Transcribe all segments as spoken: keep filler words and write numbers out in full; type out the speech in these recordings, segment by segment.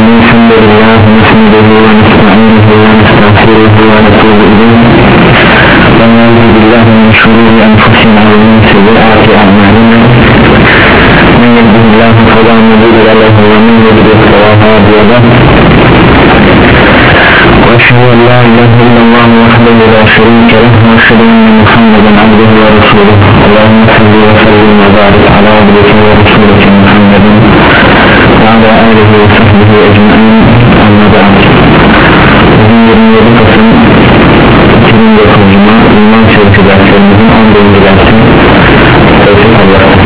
الحمد لله نحمده ونستعينه ونستغفره ونتوب إليه ونعوذ بالله من شرور أنفسنا ومن سيئات أعمالنا من يهده الله فلا مضل له ومن يضلل فلا هادي له وأشهد أن لا إله إلا الله وحده لا شريك له وأشهد أن محمدا عبده ورسوله اللهم صل وسلم وبارك على عبدك ورسولك محمد وعلى آله وصحبه أجمعين أما بعد bugün yirmi yedi Kasım iki bin dokuz Cuma İman Şerifi derslerimizin on birinci dersi Tevfik Allah'tan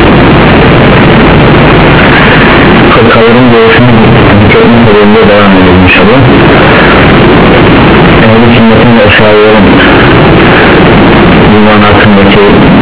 fırkaların doğuşunu dikkatli sorumluya devam edelim inşallah. Ehl-i sünnetin ve eşarilerin iman hakkındaki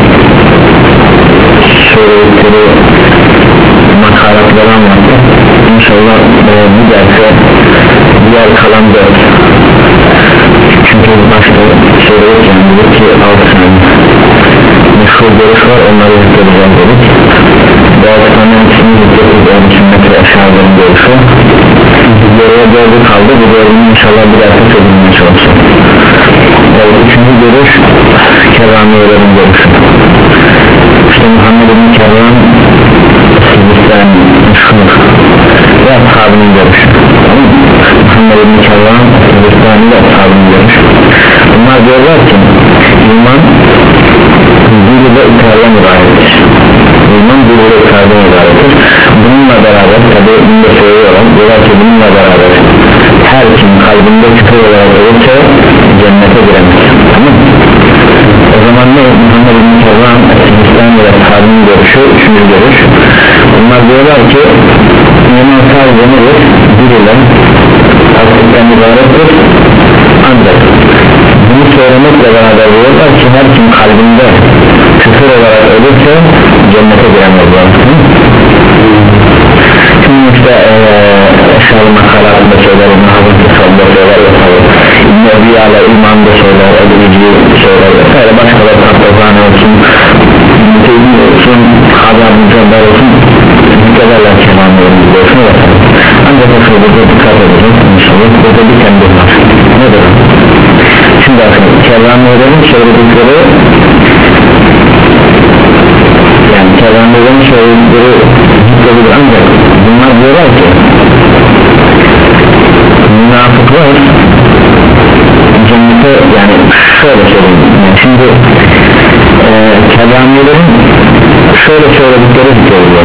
söyledikleri makalatları anlattı. İnşallah e, bu derse diğer kalan dört, çünkü başta söylerken dedik ki altı tane meşhur görüş var, onları zikredeceğim dedik. Bu altı tane ismini zikredeceğiz, ehl-i sünnet ve eşarilerin görüşü. Geriye dördü kaldı, bu dördünü inşallah bir derse söylemeye çalışacağım. Evet, üçüncü görüş kerramiyelerin görüşü. İşte Muhammed bin Kerram Sivristan meşhur ve ashabının görüşü. Muhammed bin Kerram Sivristan ve ashabının görüşü. Bunlar diyorlar ki iman dil ve ikrardan ibarettir. İman dil ve ikrardan ibarettir. Bununla beraber tabi bunda söylüyorlar, diyorlar ki bununla beraber her kim kalbinde küfür olarak ölürse cennete giremez. Tamam mı? O zaman ne? Muhammed bin Kerram Sivristan ve ashabının görüşü, üçüncü görüş. Bunlar diyorlar ki iman sadece nedir? Dil ile tasdikten ibarettir. Ancak bunu söylemekle beraber diyorlar ki her kim kalbinde küfür olarak ölürse cennete giremezler. Şimdi işte eşyalı makalatında söyler, İbn-i Hazret'de söyler, söyler İbn-i Ebiya'la imanında söyler, Ebu-i söyler vesaire, başkaları Abdülhane olsun, Müteybi olsun, Hazar Mücadar olsun, müteberler kelamlarını biliyorsun vesaire. Ancak o şurada dikkat edeceğiz inşallah, burada bir kendi var. Nedir? Şimdi bakın, kerramiyelerin söyledikleri, yani kerramiyelerin söyledikleri zikredir, ancak bunlar diyorlar ki münafıklar cennete, yani şöyle söyleyeyim, yani şimdi e, kerramiyelerin şöyle söyledikleri zikrediyor.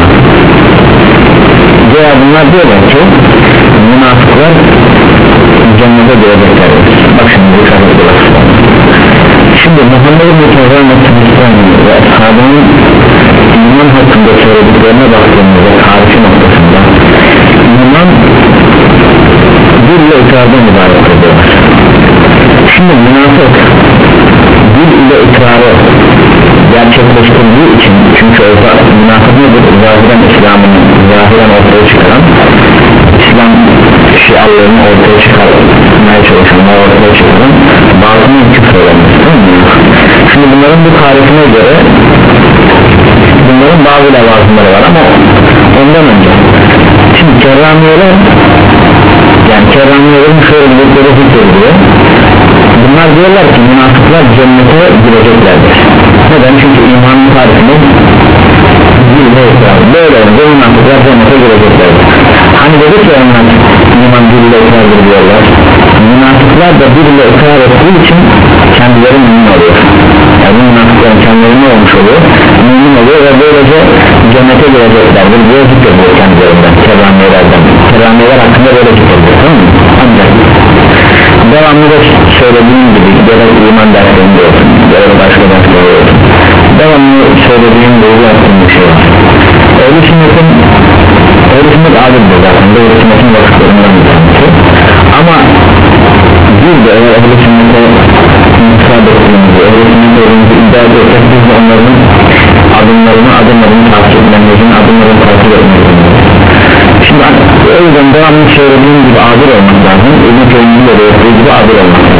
Veya bunlar diyorlar ki münafıklar cennete girecekler. Bak şimdi bu şartlar. Şimdi Muhammed bin Kerram ve ashabının iman hakkında söylediklerine baktığımızda tarifi noktasında iman dil ile ikrardan ibaret ediyorlar. Şimdi münafık dil ile ikrarı gerçekleştirdiği için, çünkü orada münafık nedir? Zahiren İslam'ın zahiren ortaya çıkaran, İslam şiarlarını ortaya çıkarmaya çalışanlar ortaya çıkaran bazının küfür olanması. Şimdi bunların bu tarifine göre bunların bazı levazımları var ama ondan önce şimdi kerramiyeler, yani kerramiyelerin şöyle bir zikrediyor. Bunlar diyorlar ki münafıklar cennete gireceklerdir. Neden? Çünkü imanın tarifini dille ikrar, böyle olunca münafıklar cennete gireceklerdir. Hani dedik ya onlar iman dille ikrardır diyorlar. Münafıklar da dille ikrar ettiği için kendileri mümin oluyor. Yani münafıkların kendileri ne olmuş oluyor? Mümin oluyor ve böylece cennete gireceklerdir diye zikrediyor kendilerinden, kerramiyelerden. Kerramiyeler hakkında böyle zikrediyor, tamam mı? Ancak devamlı da söylediğim gibi gerek iman derslerinde olsun, gerek başka derslerinde olsun, devamlı söylediğim doğru yaptığım bir şey var. Ehl-i sünnetin Ehl-i sünnet adildir zaten, Ehl-i sünnetin vakıflarından bir tanesi. Ama biz de eğer Ehl-i sünnete müsaade ettiğimizi, Ehl-i sünnete olduğumuzu iddia ediyorsak biz de onların adımlarını adımlarını takip etmemizin, adımlarını takip etmemizin. Şimdi o yüzden devamlı söylediğim gibi adil olmak lazım, ölüm köyünün de olduğu gibi adil olmak lazım.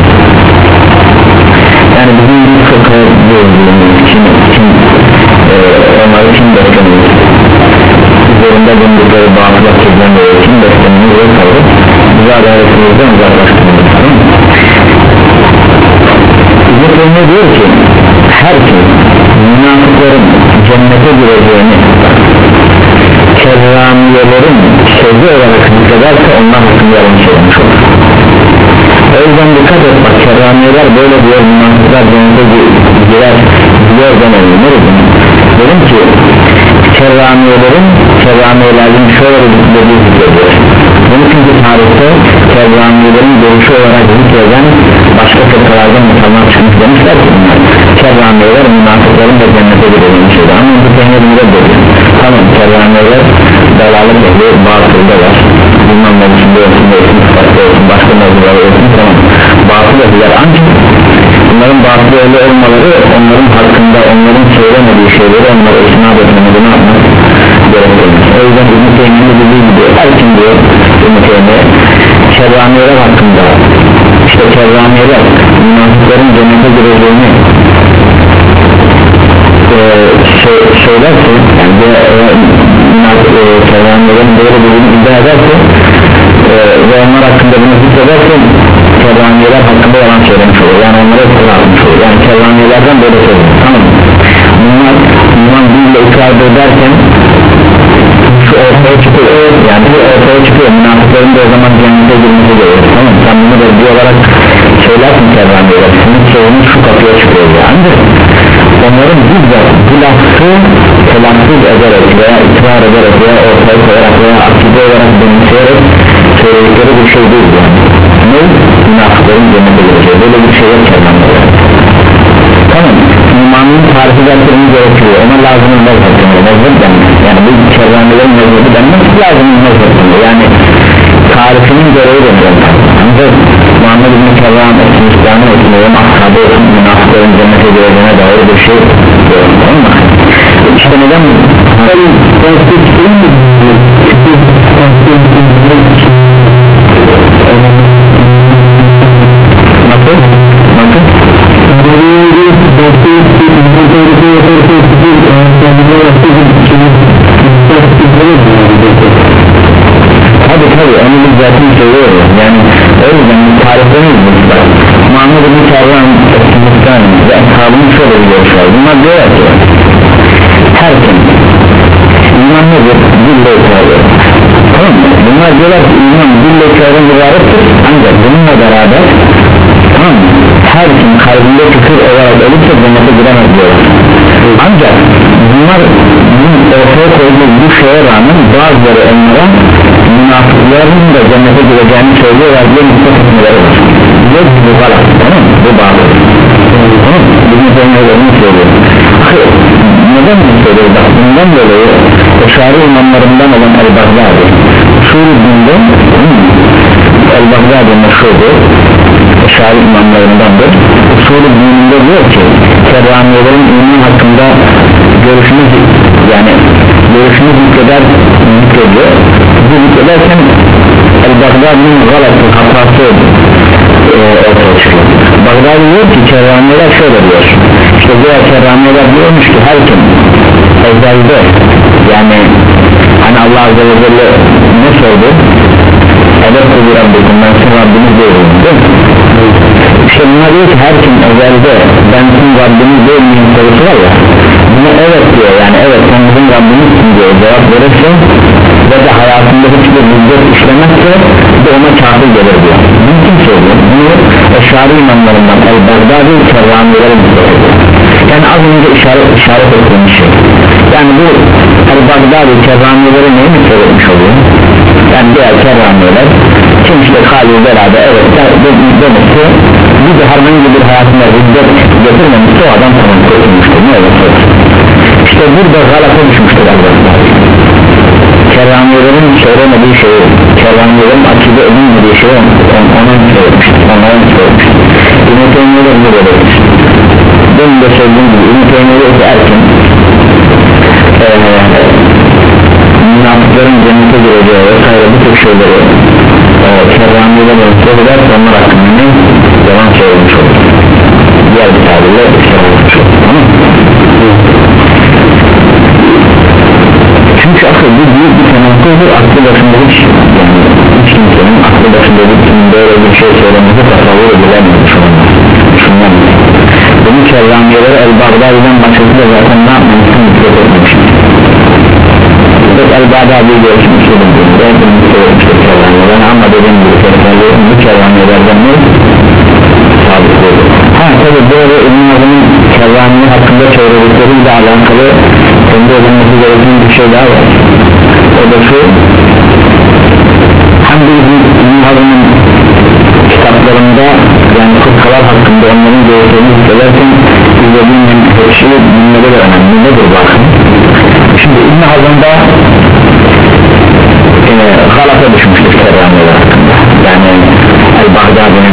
Yani bizim bir fıkıh bölümümüz kim, kim e, onları kim beslemiyoruz, üzerinde bulundukları bağımlılık kirlenmeleri kim beslemiyoruz ve kalır. adaletimizden uzaklaştırmalıyız. İbn-i diyor ki her kim münafıkların cennete gireceğini kerramiyelerin sözü olarak zikrederse onlar hakkında yalan söylemiş olur. O yüzden dikkat et bak, kerramiyeler böyle diyor, münafıklar cennete girer diyor demeyin. Dedim ki kerramiyelerin kerramiyelerin şöyle dediği zikrediyor. Bunu çünkü tarihte kerramiyelerin görüşü olarak zikreden başka fırkalardan insanlar çıkmış, demişler ki bunlar kerramiyeler münafıkların da cennete gireceğini söyledi. Ama bu tehnedini reddediyor. Tamam, kerramiyeler dalalık ehli batılda var, bilmem mevzusunda olsun, olsun, sıfatlı olsun, başka mevzuları olsun, tamam, batıl ehliler, ancak bunların batıl ehli olmaları onların hakkında onların söylemediği şeyleri onlara isnat etmemeli, ne yapmak gerekir. O yüzden İbn-i Teymi'nin dediği gibi her kim diyor İbn-i Teymi kerramiyeler hakkında, işte kerramiyeler münafıkların cennete gireceğini e, şey, söylerse, yani de e, kerramiyelerin böyle dediğini iddia ederse e, ve onlar hakkında bunu zikrederse kerramiyeler hakkında yalan söylemiş olur, yani onlara iftira atmış olur. Yani kerramiyelerden böyle söylemiş, tamam mı? Bunlar iman dille ikrar ederken şu ortaya çıkıyor, yani bu ortaya çıkıyor, münafıkların da o zaman cennete girmesi gerekiyor, tamam mı? Sen bunu reddi olarak söylersin kerramiyeler, senin sorunun şu kapıya çıkıyor ya. Ancak onların bizzat bu lafı telaffuz ederek veya ikrar ederek veya ortaya koyarak veya akide olarak benimseyerek söyledikleri bir şey değil yani. Ne? Münafıkların cennete gireceği, böyle bir şey yok kerramiyeler. Tamam, imanın tarifi derslerimiz gerekiyor, ona lazım olmaz hakkında, mezhep denmez. Yani bu kerramiyelerin mezhebi denmez, lazım olmaz hakkında, yani tarifinin görevi denmez. Ancak Muhammed İbn-i Kerram etsin, İslam'ın etsin, onun ashabı olsun, münafıkların cennete gireceğine dair bir şey yok, tamam mı? İşte neden mi? Nasıl? Nasıl? Tabi tabi onu biz zaten söylüyoruz, yani o yüzden tarifleniyoruz biz bak. Muhammed İbn-i Kerram Müslüman ve ashabının şöyle bir görüş var. Bunlar diyorlar ki her kim iman nedir? Dille ikrarıyor, tamam mı? Bunlar diyorlar ki iman dille ikrarın ibarettir, ancak bununla beraber, tamam mı? Her kim kalbinde küfür olarak ölürse cennete giremez diyorlar. Ancak bunlar ortaya koyduğu bu şeye rağmen bazıları onlara münafıkların da cennete gireceğini söylüyorlar diye mutlaka etmeleri var. Diyor ki bu var, tamam mı? Bu bağlı, tamam mı? Bizim söylemelerini söylüyor. Neden bunu söylüyor? Bak bundan dolayı Eşari imamlarından olan El-Baghdadi Suri dinde El-Baghdadi meşhurdur, Eşari imamlarındandır. Suri dininde diyor ki kerramiyelerin iman hakkında görüşümüz, yani görüşümüz zikreder zikrediyor. Bu zikrederken El-Baghdadi'nin galatı, hatası e, ortaya çıkıyor. Baghdadi diyor ki kerramiyeler şöyle diyor, işte diğer kerramiyeler diyormuş ki her kim ezelde, yani hani Allah Azze ve Celle ne sordu? Evet kulu Rabbim, ben sizin Rabbiniz değilim, değil mi? İşte bunlar diyor ki her kim ezelde ben sizin Rabbiniz değilim sorusu var ya, buna evet diyor, yani evet sen bizim Rabbimizsin diyor cevap verirse ve de hayatında hiçbir müddet işlemezse de ona kafir gelir diyor. Bunu kim söylüyor? Bunu Eşari imamlarından El-Baghdadi kerramiyelerin söylüyor. Yani az önce işaret, işaret ettiğimiz şey, yani bu El-Baghdadi kerramiyeleri neyi mi söylemiş oluyor? Yani diğer kerramiyeler kim işte Halil Bela'da evet demişti, bir de herhangi bir hayatında müddet getirmemişti, o adam tamam kurtulmuştur, ne olursa olsun. İşte burada galata düşmüştür El-Baghdadi. Kerramiyelerin söylemediği şeyi, kerramiyelerin akide edilmediği şeyi ona söylemiştir, ona söylemiştir. İbn-i Teymiye'de bunu böyledir. Benim de söylediğim gibi İbn-i Teymiye'de erken ee, münafıkların cennete gireceği vesaire bu tür şeyleri e, kerramiyeler söyler, onlar hakkında ne? Yalan söylemiş olur. Diğer bir tabirle söylemiş olur, tamam mı? Çünkü akıl bu büyük bir tenakkıldır, aklı başında hiç, yani hiç kimsenin aklı başında bir Tedaviden başkası da zaten ne yapmamışsın dikkat etmemişsin. Pek el-Bâdâ bir görüşüm usulüm diyordu. Ben söylemiştim kervanlardan ama dediğim gibi kervanlardan bu kervanlardan ne? Sabit oldu. Ha tabi böyle İbn-i Hazm'ın kervanlığı hakkında çevrelikleriyle alakalı kendi ödemesi gereken bir şey daha var. O da şu, hem de İbn-i Hazm'ın kitaplarında yani fırkalar hakkında onların görüşlerini hissederken izlediğim şey bunları da önemli. Nedir bakın? Şimdi İbn-i Hazm'da e, galata düşmüştür kervanlığı hakkında. Yani El-Baghdadi'nin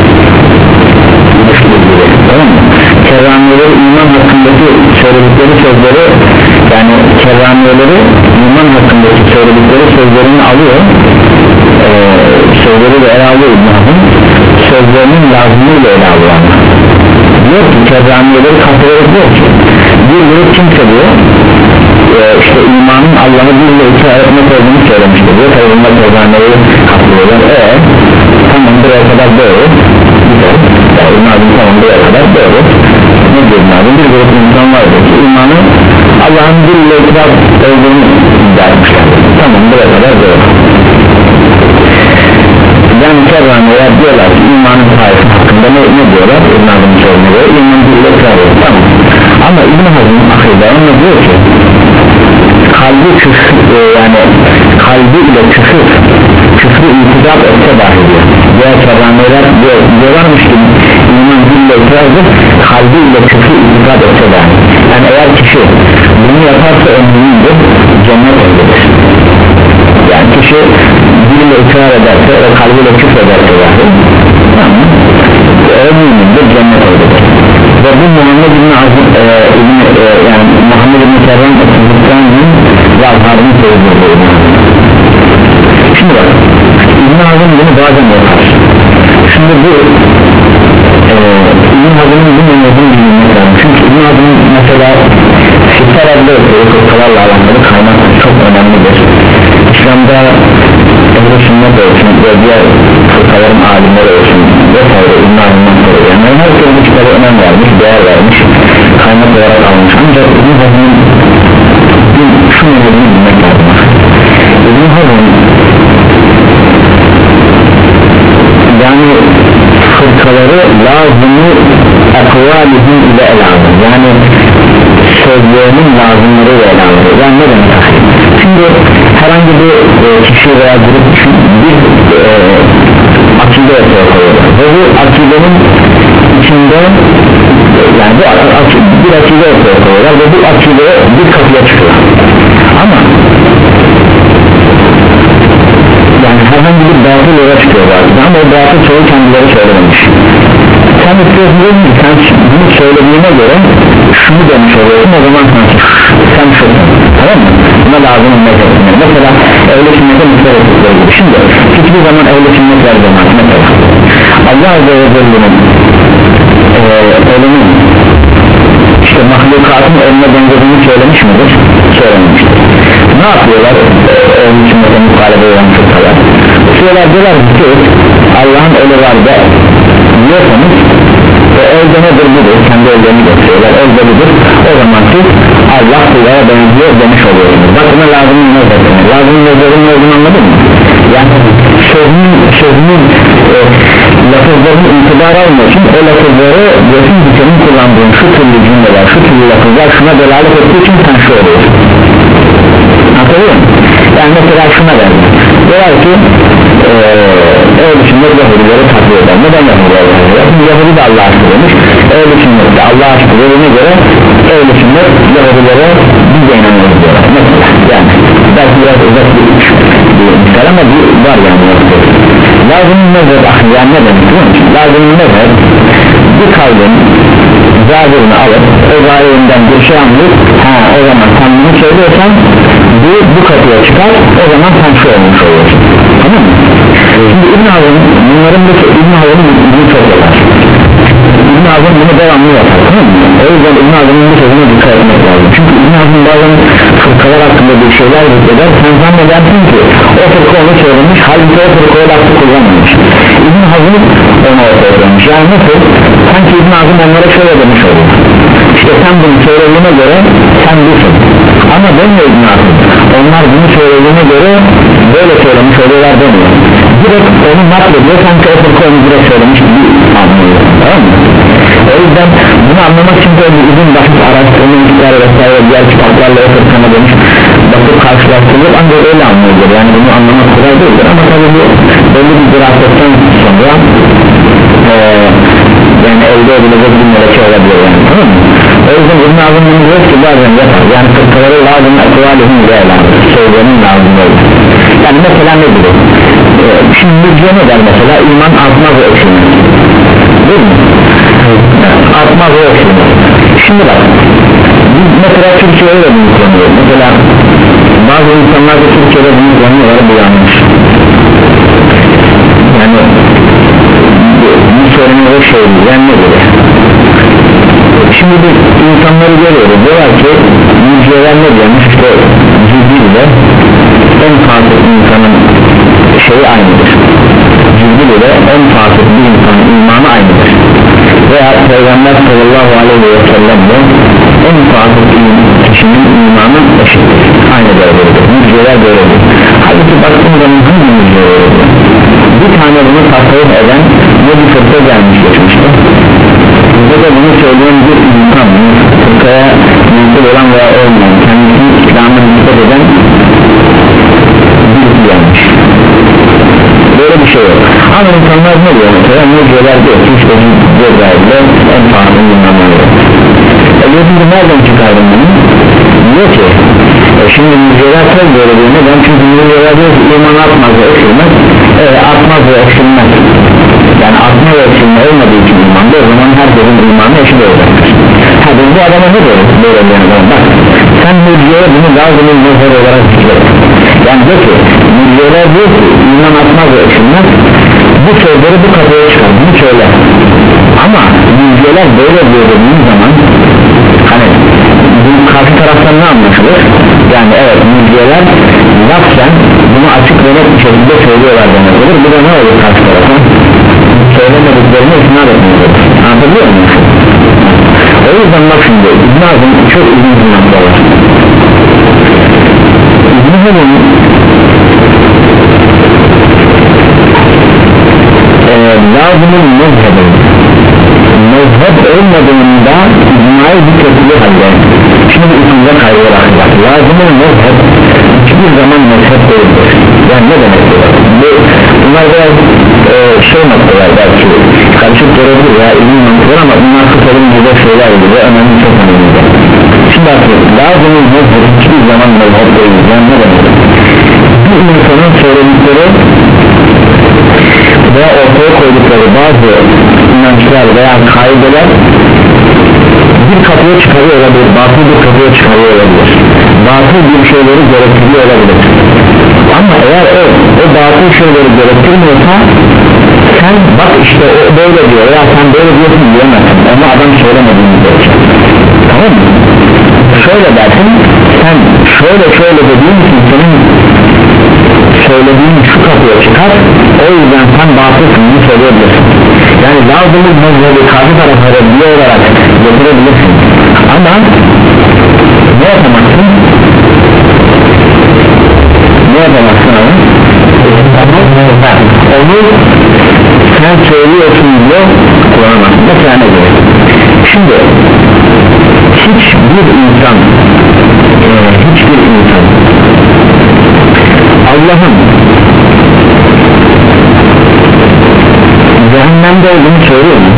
düştüğü tamam mı? Kervanlığı iman hakkındaki söyledikleri sözleri yani kervanlığı iman hakkındaki söyledikleri sözlerini alıyor e, sözleri de ele alıyor İbn Hazm sözlerinin lazımıyla ele alıyor diyor ki kervanlığı kategori diyor ki bir grup kimse diyor e, işte imanın Allah'ı birle iki etmek olduğunu söylemiştir diyor tabi bunlar kervanlığı katlıyorlar eee tamam buraya kadar doğru güzel yani İbn Hazm tamam buraya kadar doğru ne diyor İbn Hazm bir grup insan vardır ki imanı Allah'ın birle ikrar olduğunu iddia etmişler tamam buraya kadar doğru yani kervanlılar diyorlar ki imanın tarifi hakkında ne, ne diyorlar İbn Hazm'ın sorunu iman birle ikrar ediyor tamam ama İbn Hazm'ın akılda ona diyor ki kalbi küfür e, yani kalbi ile küfür küfrü itikad etse dahi diyor diğer kervanlılar diyor, diyorlarmış ki iman birle ikrardır kalbi ile küfrü itikad etse dahi yani eğer kişi bunu yaparsa ömrünündür cennet olabilir yani kişi diliyle ikrar ederse ve kalbiyle küfür ederse dahi tamam ömrünündür cennet olabilir ve bu Muhammed İbn Azim e, İbn, e, yani Muhammed İbn Kervan Otuzluk'tan'ın vazharını söylüyor şimdi bak İbn Azim bunu bazen yapar şimdi bu e, İbn Azim'in bu mevzunu bilmek lazım çünkü İbn Azim'in mesela Sitter adlı fırkalarla alakalı kaynak çok önemlidir İslam'da ehl-i sünnet olsun ve diğer fırkaların alimleri olsun vesaire İbn Azim'den sonra yani her türlü kitabı önem vermiş değer vermiş kaynak olarak almış ancak İbn Azim'in şu mevzunu bilmek lazım İbn Azim yani fırkaları lazımı akvalihim ile ele alır yani sözlerinin lazımları ile ele alır yani ne demek şimdi herhangi bir e, kişi veya grup bir e, akide ortaya koyuyorlar ve bu akidenin içinde yani bu akide, bir akide ortaya koyuyorlar ve bu akide bir kapıya çıkıyor ama yani herhangi bir batıl yola çıkıyor batıl ama o batıl çoğu kendileri söylememiş sen istiyorsun ki sen bunu söylediğine göre şunu demiş oluyorsun o zaman sen şunu tamam mı? Buna lazım olmak etmiyor mesela ehl-i sünnete müsait ettikleri gibi şimdi hiçbir zaman ehl-i sünnet ver zaman mesela Allah Azze ve Celle'nin elinin işte mahlukatın eline benzediğini söylemiş midir? Söylememiştir ne yapıyorlar ehl-i sünnete muhalefet olan fırkalar diyorlar diyorlar ki Allah'ın eli var da diyorsanız ve elde nedir budur kendi ellerini gösteriyorlar elde budur o zaman siz Allah kullara benziyor demiş oluyorsunuz bakına lazım ne zaten lazım ne zaten olduğunu anladın mı? yani sözünün sözünün e, lafızların itibar almasın o lafızları diyorsun ki senin kullandığın şu türlü cümleler şu türlü lafızlar şuna delalet ettiği için sen şu oluyorsun anlatabiliyor musun? yani mesela şuna verdim diyorlar ki ehl-i sünnet Yahudileri takdir eder neden Yahudileri takdir eder? Şimdi Yahudi de Allah'a aşkı demiş ehl-i sünnet de Allah'a aşkı dediğine göre ehl-i sünnet Yahudilere biz de inanıyoruz diyorlar mesela yani belki biraz uzak bir üç bir misal ama bir var yani lazım-ı mezheb yani ne demek biliyor musun? lazım-ı mezheb bir kavlim zahirini alıp o zahirinden bir şey anlayıp ha o zaman sen bunu söylüyorsan bu, bu kapıya çıkar o zaman sen şu olmuş oluyorsun tamam mı? Şimdi İbn Hazm bunların da İbn Hazm'ın bunu çok yapar İbn Hazm bunu devamlı yapar tamam mı? O yüzden İbn Hazm'ın bu sözüne dikkat etmek lazım çünkü İbn Hazm bazen fırkalar hakkında bir şeyler zikreder sen zannedersin ki o fırka onu söylemiş halbuki o fırkaya lafı kullanmamış İbn Hazm onu ortaya koymuş yani nasıl? sanki İbn Hazm onlara şöyle demiş oluyor işte sen bunu söylediğine göre sen busun, ama demiyor İbn Hazm, onlar bunu söylediğine göre böyle söylemiş oluyorlar demiyor, direkt onu naklediyor, sanki o fırka onu direkt söylemiş gibi anlıyor, tamam mı? O yüzden bunu anlamak için böyle uzun basit araştırma miktarı vesaire diğer kitaplarla o fırkana dönüş bakıp karşılaştırılır, ancak öyle anlıyordur. Yani bunu anlamak kolay değildir, ama tabi bu belli bir dirasetten sonra ee, yani elde edilecek bir meleke olabilir yani, tamam mı? O yüzden İbn Hazm bunu diyor ki bazen yapar, yani fırkaları lazım ekvalihim ile lazım, söyleyenin lazım olur. Yani mesela ne gibi? Ee, şimdi müjde ne der mesela? İman artmaz ve eksilmez, değil mi? Artmaz ve eksilmez. Şimdi bak, biz mesela Türkiye'ye de bunu kullanıyoruz. Mesela bazı insanlar da Türkiye'de bunu kullanıyorlar, bu yanlış. Yani bu, bu sorunları şey değil, yani ne gibi? Şimdi biz insanları görüyoruz, diyorlar ki müjdeler ne diyormuş, işte Cibril ile en fasık insanın şeyi aynıdır, Cibril ile en fasık bir insanın imanı aynıdır, veya Peygamber sallallahu aleyhi ve sellem de en fasık kişinin imanı eşittir, aynı derecedir, müjdeler böyledir. Halbuki baktığım zaman hangi müjdeler oluyor? Bir tane bunu tasavvuf eden ne bir fırka gelmiş geçmişte, bizde de bunu söyleyen bir insan, fırkaya mümkün olan veya olmayan, kendisini İslam'a nispet eden birisi gelmiş, böyle bir şey yok. Ama insanlar ne diyor mesela, müjdeler diyor ki işte Cebrail'de en fazla inanmalı. E diyorsunuz nereden çıkardın bunu? Diyor ki e şimdi müjdeler çok böyle diyor, neden? Çünkü müjdeler diyor ki iman artmaz ve eksilmez, e, artmaz ve eksilmez, yani artma ve eksilme olmadığı için imanda, o zaman herkesin imanı eşit olacaktır. Hadi bu adama ne diyor böyle yani, bak sen müjdeye bunu lazımın nazar olarak zikret, yani diyor ki müjdeler diyor ki iman artmaz ve eksilmez, bu sözleri bu kafaya çıkar, bunu söyle, ama müjdeler böyle diyor dediğin zaman hani bu karşı taraftan ne anlaşılır? Yani evet, müjdeler lafzen bunu açık ve net bir şekilde söylüyorlar demek olur. Bu da ne olur karşı taraftan? Söylemediklerini isnat etmek olur. Anlatabiliyor muyum? O yüzden bak şimdi İbn Hazm çok uzun bir nokta var. İbn Hazm e, lazımın mezhebi mezhep olmadığında icmai zikretili halde, şimdi bu ikinci kaygı olarak lazımın mezhep hiçbir zaman mezhep değildir. Yani ne demek bu? Bunlar biraz e, şey noktalar, belki karışık görebilir ya ilim noktalar, ama bunlar kısalım gibi şeyler gibi ve önemli, çok önemli. Şimdi artık lazımın mezhep hiçbir zaman mezhep değildir. Yani ne demek? Bir insanın söyledikleri veya ortaya koydukları bazı inançlar veya kaideler bir kapıya çıkarıyor olabilir, batıl bir kapıya çıkarıyor olabilir, batıl bir şeyleri gerektiriyor olabilir, ama eğer o, o batıl şeyleri gerektirmiyorsa sen bak işte o böyle diyor ya sen böyle diyorsun diyemezsin, ama adam söylemediğini diyecek, tamam mı? Şöyle dersin, sen şöyle şöyle dediğin için senin söylediğin şu kapıya çıkar, o yüzden sen batılsın, bunu söyleyebilirsin. Yani lazımız mezhebi karşı tarafa reddiye olarak getirebilirsin, ama ne yapamazsın? Ne yapamazsın ama? Onu sen söylüyorsun diye kullanamazsın. Mesela ne gerek? Şimdi hiçbir insan e, hiçbir insan Allah'ın cehennemde olduğunu söylüyor mu?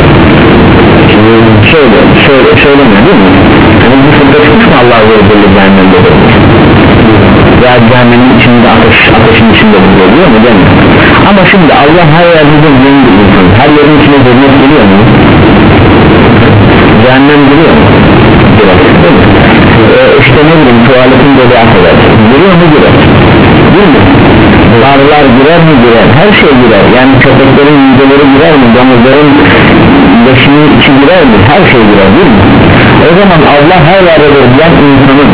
Söyle, söyle, söylemiyor değil mi? Yani bu fırka çıkmış mı Allah'a özellikle cehennemde olduğunu? Ya cehennemin içinde ateş, ateşin içinde buluyor diyor mu? Demiyor. Ama şimdi Allah her yerde bildiğin bir insan, her yerin içine cennet geliyor mu? Cehennem geliyor mu? Girer, değil mi? Ee, işte ne bileyim, tuvaletin dolu affeder, geliyor mu? Girer, değil mi? Arılar girer mi? Girer, her şey girer, yani köpeklerin mideleri girer mi? Domuzların leşinin içi girer mi? Her şey girer, değil mi? O zaman Allah her yerde diyen insanın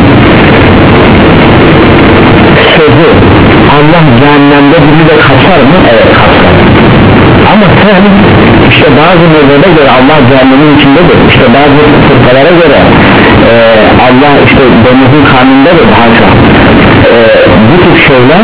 sözü Allah cehennemde bizi de kapsar mı? Evet, kapsar. ama sen işte bazı mezhebe göre Allah cehennemin içindedir, işte bazı fırkalara göre e, Allah işte denizin karnındadır, haşa e, bu tür şeyler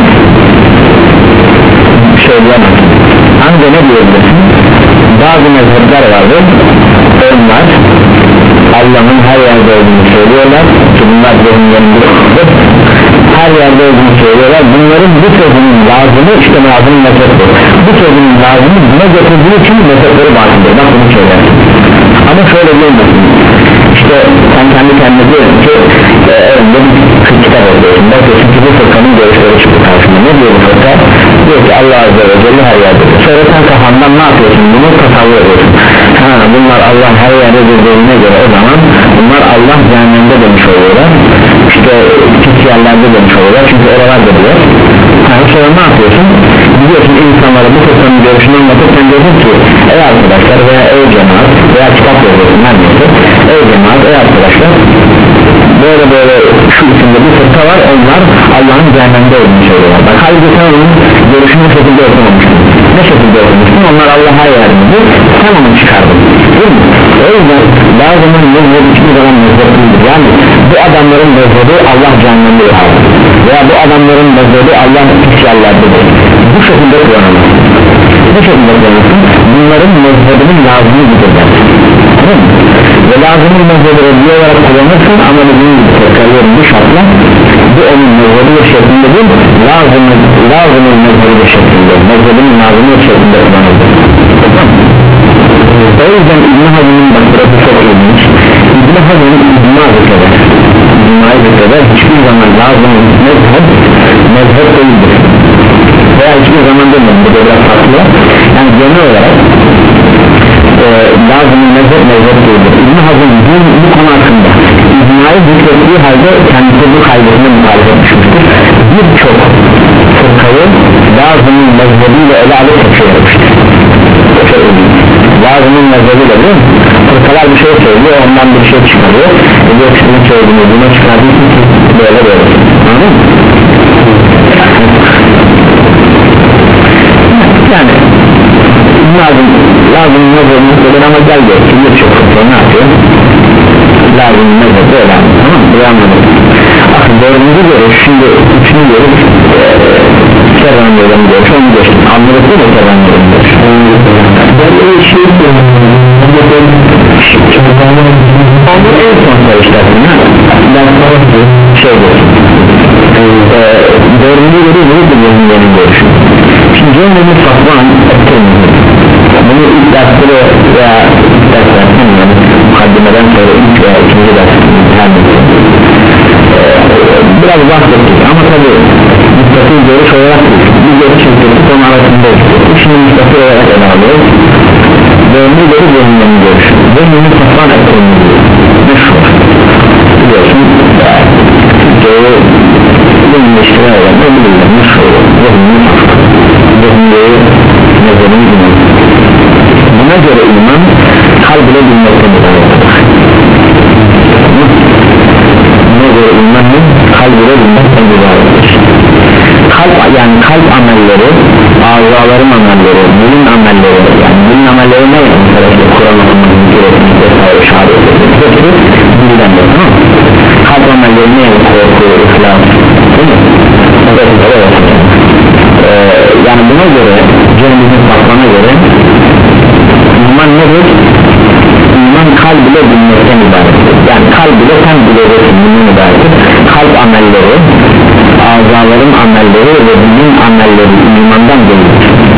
söyleyemez. Ancak ne diyebilirsin, bazı mezhepler vardır, onlar Allah'ın her yerde olduğunu söylüyorlar ki bunlar cehennemdir, her yerde olduğunu söylüyorlar. Bunların bu sözünün lazımı işte lazımın mezheptir, bu sözünün lazımı buna getirdiği için mezhepleri bazıdır, bak bunu söyler. Ama şöyle diyemezsin, işte sen kendi kendine diyorsun ki e, önünde bir kitap okuyorsun, bakıyorsun ki bu fırkanın görüşleri çıktı karşına. Ne diyor bu fırka? Diyor ki Allah Azze ve Celle her yerde. Sonra sen kafandan ne yapıyorsun? Bunu tasavvur ediyorsun. Ha, bunlar Allah her yerde dediğine göre o zaman bunlar Allah cehennemde demiş oluyorlar, işte pis yerlerde demiş oluyorlar, çünkü oralarda diyor. Ha, sonra ne yapıyorsun? Biliyorsun insanlara bu fırkanın görüşünü anlatıp sen diyorsun ki ey arkadaşlar veya ey cemaat veya kitap yazıyorsun her neyse, ey cemaat ey arkadaşlar böyle böyle şu isimde bir fırka var, onlar Allah'ın cehennemde olduğunu söylüyorlar. Bak halbuki sen onun görüşünü ne şekilde okumamışsın, ne şekilde okumuşsun, onlar Allah'a yardımcı, sen onu çıkardın, değil mi? O yüzden bazının mezhebi hiçbir zaman mezhebi değildir. Yani bu adamların mezhebi Allah cehennemde yapar veya bu adamların mezhebi Allah pis yerlerdedir, bu şekilde kullanılır, bu şekilde kullanılır. Bunların mezhebinin lazımı gider, tamam mı? Ve lazımın mezhebi reddiye olarak kullanırsın ama dediğim gibi tekrarlıyorum bu şartla, bu onun mezhebi bir şeklinde değil, lazımın, lazımın mezhebi bir şeklinde, mezhebinin lazımı bir şeklinde kullanılır, tamam mı? O yüzden İbn-i Hazm'ın bak burası çok ilginç, İbn-i Hazm'ın icma zikreder, icmayı zikreder, hiçbir zaman lazımın mezheb, mezheb değildir veya hiçbir zaman demem, bu da biraz farklı, yani genel olarak e, lazımın mezhep mezhep değildir. İbn-i Hazm bu, bu konu hakkında icmayı zikrettiği halde kendisi bu kaydetine muhalefet düşmüştür. Birçok fırkayı lazımın mezhebiyle ele alıp tekfir etmiştir. Lazımın mezhebiyle değil mi? Fırkalar bir şey söylüyor, ondan bir şey çıkarıyor, diyor ki bunu söylediğini buna çıkardığı için böyle böyle, anladın mı? Yani lazım, lazım mezhebini söyler ama gel diyor ki birçok fırka ne yapıyor? Lazım mezhebi öyle anladım, tamam mı? Buraya anladım. Bakın dördüncü görüş, şimdi üçüncü görüş Kervan yolunu görüş, onu geçtim, anladık değil mi Kervan yolunu görüş? Böyle bir şey onu en son sayıştasın ha? Ben sana şey görüş dördüncü görüş nedir yolunu görüş? Şimdi Cennet-i Fatman bunu ilk derste veya ilk derslerden yani mukaddimeden sonra ilk veya ikinci dersten biraz bahsettik ama tabi müstakil görüş olarak bir görüş çizgisi konu arasındayız. Şimdi müstakil olarak ele alıyoruz. Dördüncü görüş Cennet-i görüş Cennet-i Fatman ekonomisi meşhur biliyorsun Türkçe'yi bilmiştir olarak ne bilirler meşhur Cennet-i Fatman Cennet-i Nezerin iman. Buna göre iman kalb ile bilmekten ibarettir. Buna göre iman kalb ile bilmekten ibarettir. Kalp yani kalp amelleri, azaların amelleri, dilin amelleri, yani dilin amelleri ne? Mesela işte Kur'an okumak, zikir etmek vesaire, şehadet etmek, hepsi dilden de, tamam mı? Kalp amelleri ne? Korku, ihlas, değil mi? Evet, evet. Ee, yani buna göre Cennet-i Fatman'a göre iman nedir? İman kalb ile bilmekten ibarettir. Yani kalb ile sen bileceksin bunun ibarettir. Kalp amelleri, azaların amelleri ve dilin amelleri imandan gelir.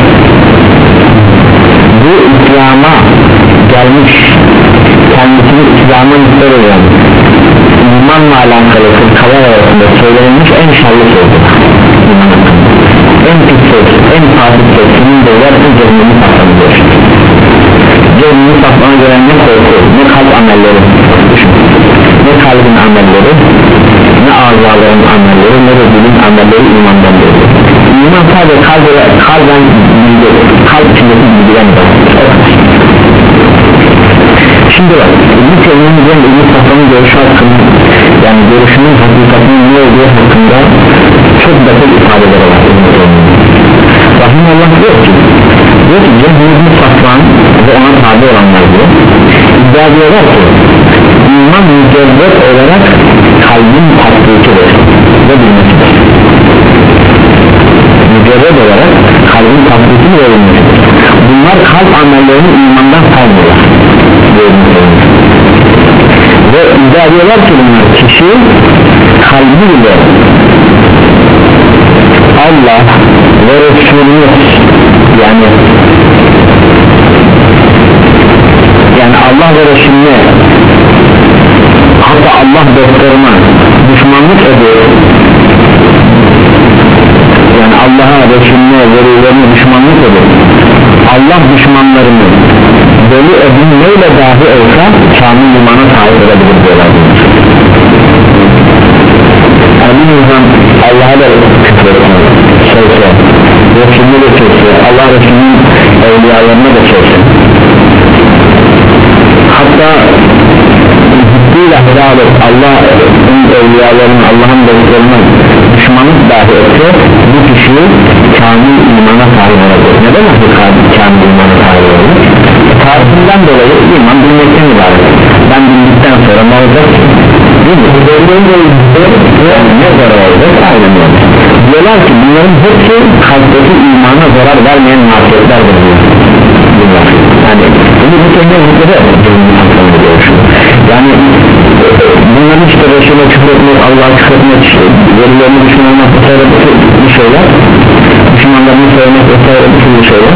Bu İslam'a gelmiş, kendisini İslam'a müstahil olan imanla alakalı fırkalar arasında söylenmiş en şerli sözdür. En pis söz, en fasık söz senin de varsa Cennet-i Fatman'a göre. Cennet-i Fatman'a göre ne korku, ne kalp amelleri, ne kalbin amelleri, ne azaların amelleri, ne de dilin amelleri imandan gelir. İman sadece kalb, kalben bilgi, kalp içindeki bilgilen de. Şimdi bak, bu kelimenin Cennet-i Fatman'ın görüşü hakkında, yani görüşünün hakikatinin ne olduğu hakkında çok basit ifadeleri var. Rahimallah diyor ki bu diyor ki Cehmi'nin Safvan ve ona tabi olanlar diyor iddia ediyorlar ki iman mücerret olarak kalbin tatbikidir ve bilmesidir. Mücerret olarak kalbin tatbiki ve bilmesidir. Bunlar kalp amellerini imandan saymıyorlar ve iddia ediyorlar ki bunlar kişi kalbiyle Allah ve Resulü yani yani Allah ve Resulüne hatta Allah dostlarına düşmanlık ediyor yani Allah'a, Resulüne, velilerine düşmanlık ediyor Allah düşmanlarını deli edinmeyle dahi olsa kamil imana sahip olabilir diyorlar. Yani bir insan Allah'a da küfretsin şeyse, Resulüne de çekse, Allah Resulü'nün evliyalarına da çekse hatta ciddiyle helal et Allah'ın evliyalarının Allah'ın dostlarına düşmanlık dahi etse bu kişi kamil imana sahip olabilir. Neden nasıl kamil imana sahip olabilir? Tarihinden dolayı iman bilmekten ibaret. Ben bildikten sonra ne olacak? Yani ne zarar olacak? Aynen öyle. Diyorlar ki bunların hepsi kalpteki imana zarar vermeyen marifetlerdir diyor. Yani bunu bu kendi hükmede yani bunların işte Resulü'ne küfretmek, Allah'a küfretmek, verilerini düşünmek vesaire bu şeyler, Müslümanlarını sevmek vesaire bu şeyler,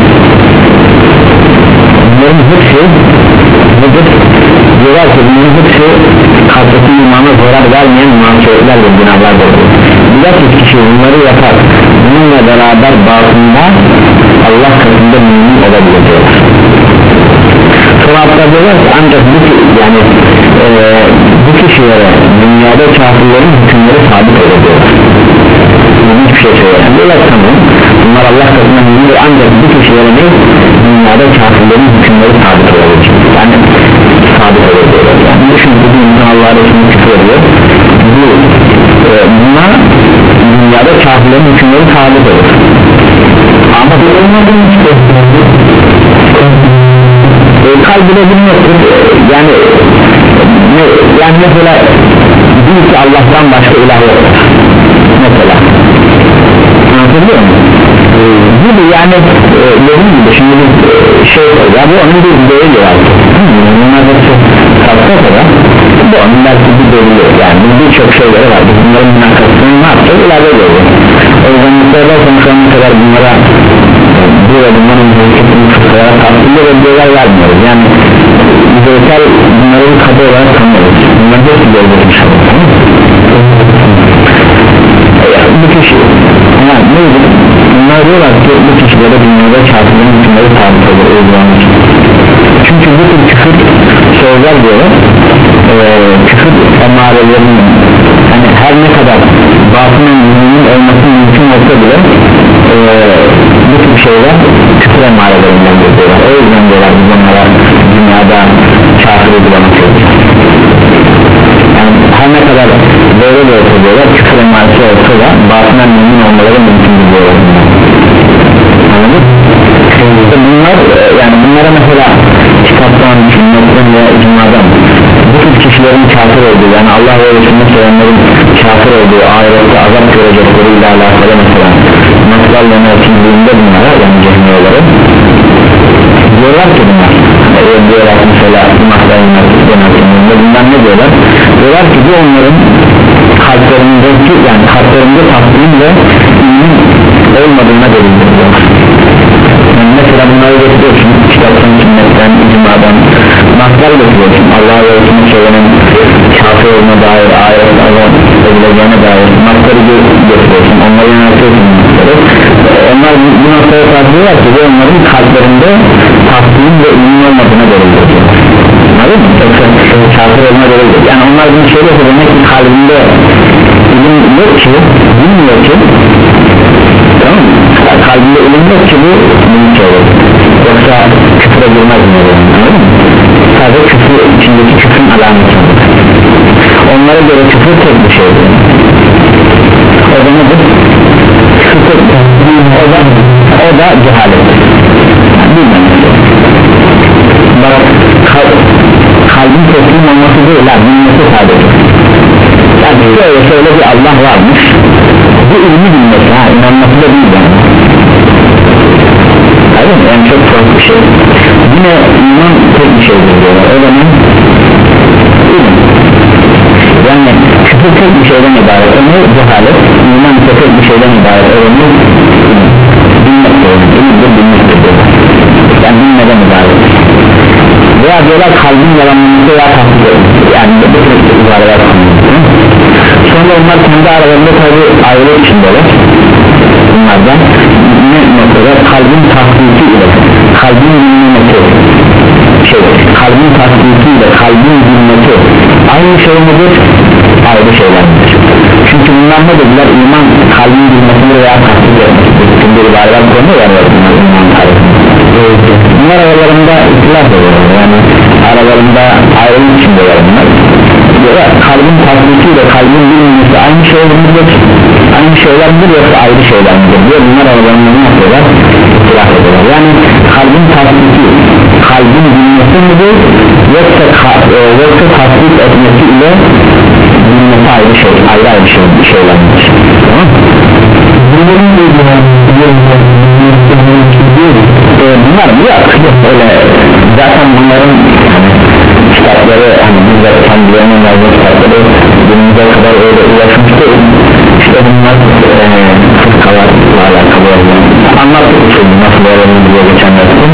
bunların hepsi nedir? Diyorlar ki bunların hepsi kalpteki imana zarar vermeyen marifetlerdir, günahlardır. Bilakis kişi bunları yapar, bununla beraber batında Allah katında mümin olabilir diyorlar. Sonra hatta diyorlar ki ancak bu, yani, e, bu kişilere dünyada kafirlerin hükümleri sabit olur diyorlar. Bunun hiçbir şey söyleyen diyorlar tamam bunlar Allah katında mümindir ancak bu kişilere ne? Dünyada kafirlerin hükümleri sabit olur yani sabit olur diyorlar. Yani düşün bugün insan Allah'a Resulü'nü küfür ediyor bu e, buna dünyada kafirlerin hükümleri sabit olur ama bu olmadığını hiç e, kalbine bilmektir yani ne, yani mesela bil ki Allah'tan başka ilah yok mesela anlatabiliyor muyum? E, gibi yani e, dediğim gibi şimdi bir e, şey ya bu onun bir değeri var bunlar hepsi kalksa kadar bu onun belki bir değeri yani birçok şeyleri var bunların münakasını ne yapacak ileride görüyor o yüzden mesela şu ana kadar bunlara bu ve bunların hükümlü fıkralara karşılığı ve değerler vermiyoruz yani yüzeysel bunları bir kadı olarak tanıyoruz bunlar hepsi görülmüş bu kişi ama neydi bunlar diyorlar ki bu kişilere dünyada kafirlerin hükümleri sabit olur uygulamak çünkü bu tür küfür sözler diyorlar ee, küfür emarelerinin yani her ne kadar batının mümin olması mümkün olsa bile ee, bu tür şeyler küfür emarelerinden diyorlar o yüzden diyorlar biz onlara dünyada kafir uygulamak yani her ne kadar böyle de olsa diyorlar küfür emaresi olsa da batından mümin olmaları mümkün diyorlar anladın? İşte bunlar yani bunlara mesela kitaptan, sünnetten veya icmadan bu tür kişilerin kafir olduğu yani Allah ve Resulü'nü sevenlerin kafir olduğu ahirette azap görecekleriyle alakalı mesela naslarla mevkilliğinde bunlara yani cehmiyeleri diyorlar ki bunlar e, diyorlar mesela naslarla mevkilliğinde bunlar ne diyorlar? Diyorlar ki bu onların kalplerindeki yani kalplerinde tatmin ve ilmin olmadığına delildir diyorlar. Yani mesela bunları getiriyorsun kitaptan, sünnetten, icmadan naslar getiriyorsun Allah'a ve Resulü'nü söylenin kafir olma dair ahiret azap edileceğine dair nasları getiriyorsun onları yöneltiyorsun onlar bu noktaya tartıyorlar ki bu onların kalplerinde tatmin ve ilmin olmadığına delildir diyorlar anladın mı? Yoksa kafir olma delildir yani onlar bunu söylüyorsa demek ki kalbinde ilim yok ki bilmiyor ki tamam mı? Kalbinde ilim yok ki bu mümkün olur yoksa küfüre girmez mi anladın mı? Sadece küfür içindeki küfrün alameti onlara göre küfür tek bir şey o da nedir? küfür tek o da, o da cehalet böyle bir Allah varmış, bu ilmi bilmesi, ha inanması da değil yani. Hayır, yani çok farklı bir şey. Yine iman tek bir şeydir diyorlar, o zaman ilim. Yani küfür tek bir şeyden ibaret, o ne cehalet, iman tek bir şeyden ibaret, o ne bilmek diyorlar, ilimdir bilmektir diyorlar. Yani bilmeden ibaret. Veya diyorlar kalbin yalanlaması veya tasdik etmesi, yani bu tür ibareler kullanılıyor. Sonra onlar kendi aralarında tabi ayrılık içindeler. Bunlardan ne noktada kalbin tasdiki ile kalbin bilmemesi şey, kalbin tasdiki ile kalbin bilmesi aynı şey midir? Ayrı şeylerdir. Çünkü bunlar ne dediler? İman kalbin bilmesini veya tasdik etmesidir. Şimdi ibareler konuyor ya bunlar iman tarifinde. Bunlar aralarında ihtilaf ediyorlar, yani aralarında ayrılık içindeler bunlar. Kalbin tasdiki ile kalbin bilmemesi aynı şey midir? Aynı şeyler midir yoksa ayrı şeyler midir diye bunlar aralarında ne yapıyorlar? İhtilaf ediyorlar. Yani kalbin tasdiki kalbin bilmesi midir yoksa, e, yoksa tasdik etmesi ile bilmesi ayrı şey, ayrı ayrı şey, şeyler midir? Tamam mı? Bunların da bunlar mı yok? Öyle zaten bunların hani, kitapları hani bizzat kendilerinin yazdığı kitapları günümüze kadar öyle ulaşmış değil. İşte bunlar fırkalarla alakalı anlattık şimdi nasıl öğrenildiği geçen dersin.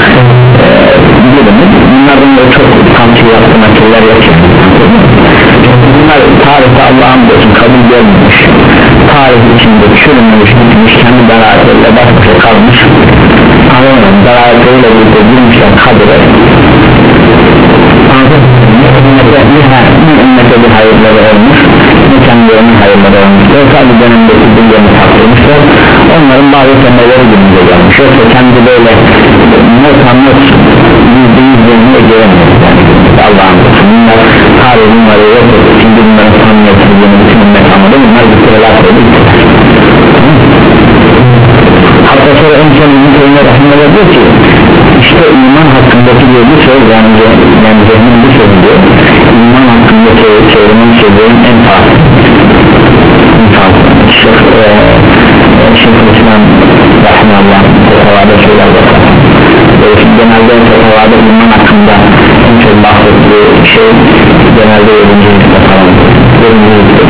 Bunlardan da çok kamçı yaptı nakiller yok. Bunlar tarihte Allah'ın diyorsun kabul görmemiş, tarih içinde çürümüş, bitmiş, kendi beraberle baş başa kalmış, anlamadım, beraberle birlikte girmişler kabire. Anladın mı? Ne ümmete bir hayırları olmuş, ne kendilerinin hayırları olmuş, sadece dönemdeki dünyanı taktırmışlar, onların bazı temelleri günümüze gelmiş, yoksa kendi böyle not anlat yüzde yüzlerine göremiyor yani Allah'ın bunlar tarihin var ya yok şimdi bunların samimiyetini bütün ümmet anladı bunlar bir süreler koydu hatta sonra en son ümmet oyuna rahimler diyor ki işte iman hakkındaki diyor bir söz yani, yani zihnin bir söz diyor iman hakkındaki söylemen sözlerin en fazla en fazla Şeyh İslam rahimahullah tevada şeyler bakar genelde tevada iman hakkında en çok bahsettiği şey genelde yedinci yüzyılda falan yedinci yüzyılda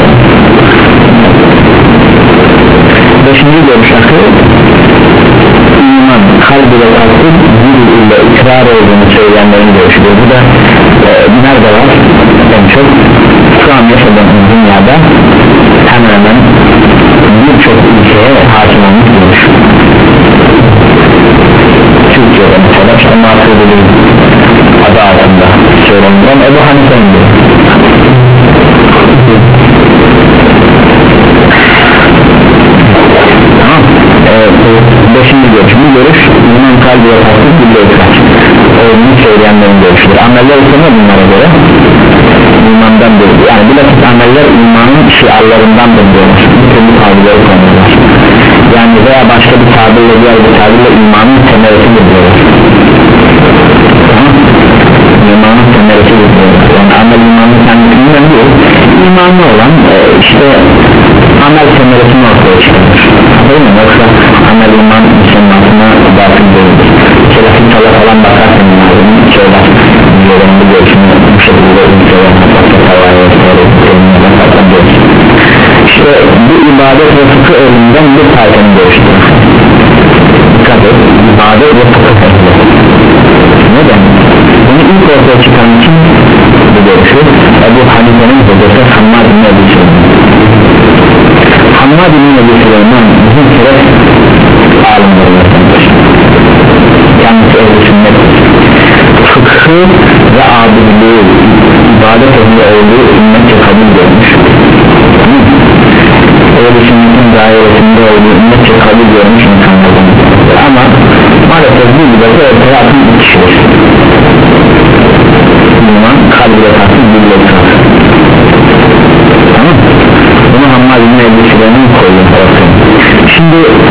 beşinci görüş akı iman kalb ile tasdik dil ile ikrar olduğunu söyleyenlerin görüşüdür bu da e, nerede var en çok şu an yaşadığımız dünyada hemen hemen birçok ülkeye hakim olmuş görüş Türkiye'de mesela işte Maturidi adı altında söylenilen Ebu Hanife'nin tamam ee, beşinci görüş bu görüş iman kalbi ve tasdik dille ikrar olduğunu söyleyenlerin görüşüdür ameller ise ne bunlara göre imandan biri yani bilakis ameller imanın şiarlarından diyorlar bir türlü tabirleri konuyorlar yani veya başka bir tabirle diğer bir tabirle imanın temelisidir diyorlar tamam imanın temelisidir diyorlar yani amel imanın kendisinden değil imanlı olan e, işte amel temelisini ortaya çıkarır değil mi yoksa amel iman insanın altına batıl değildir mesela fitala falan bakarsan imanın şeyler diyorum bu görüşünü bu şekilde insanlar işte bu ibadet ve fıkıh elinden bir tayfanın görüştür dikkat et ibadet ve fıkıh elinden neden? bunu ilk ortaya çıkan için bu görüşü Ebu Hanife'nin hocası Hammad bin Ebu Süleyman Hammad bin Ebu Süleyman bizim süreç alimlerinden kendisi ehl-i sünnettir fıkhı ve adilliği ibadet ehli olduğu ümmetçe kabul görmüş ehl-i sünnetin dairesinde olduğu ümmetçe kabul görmüş insanlardan ama maalesef bu ibadeti ortaya atın bir kişidir iman kalbine tatlı dille tatlı tamam bunu Hammad bin Ebu Süleyman koyuyor ortaya şimdi e,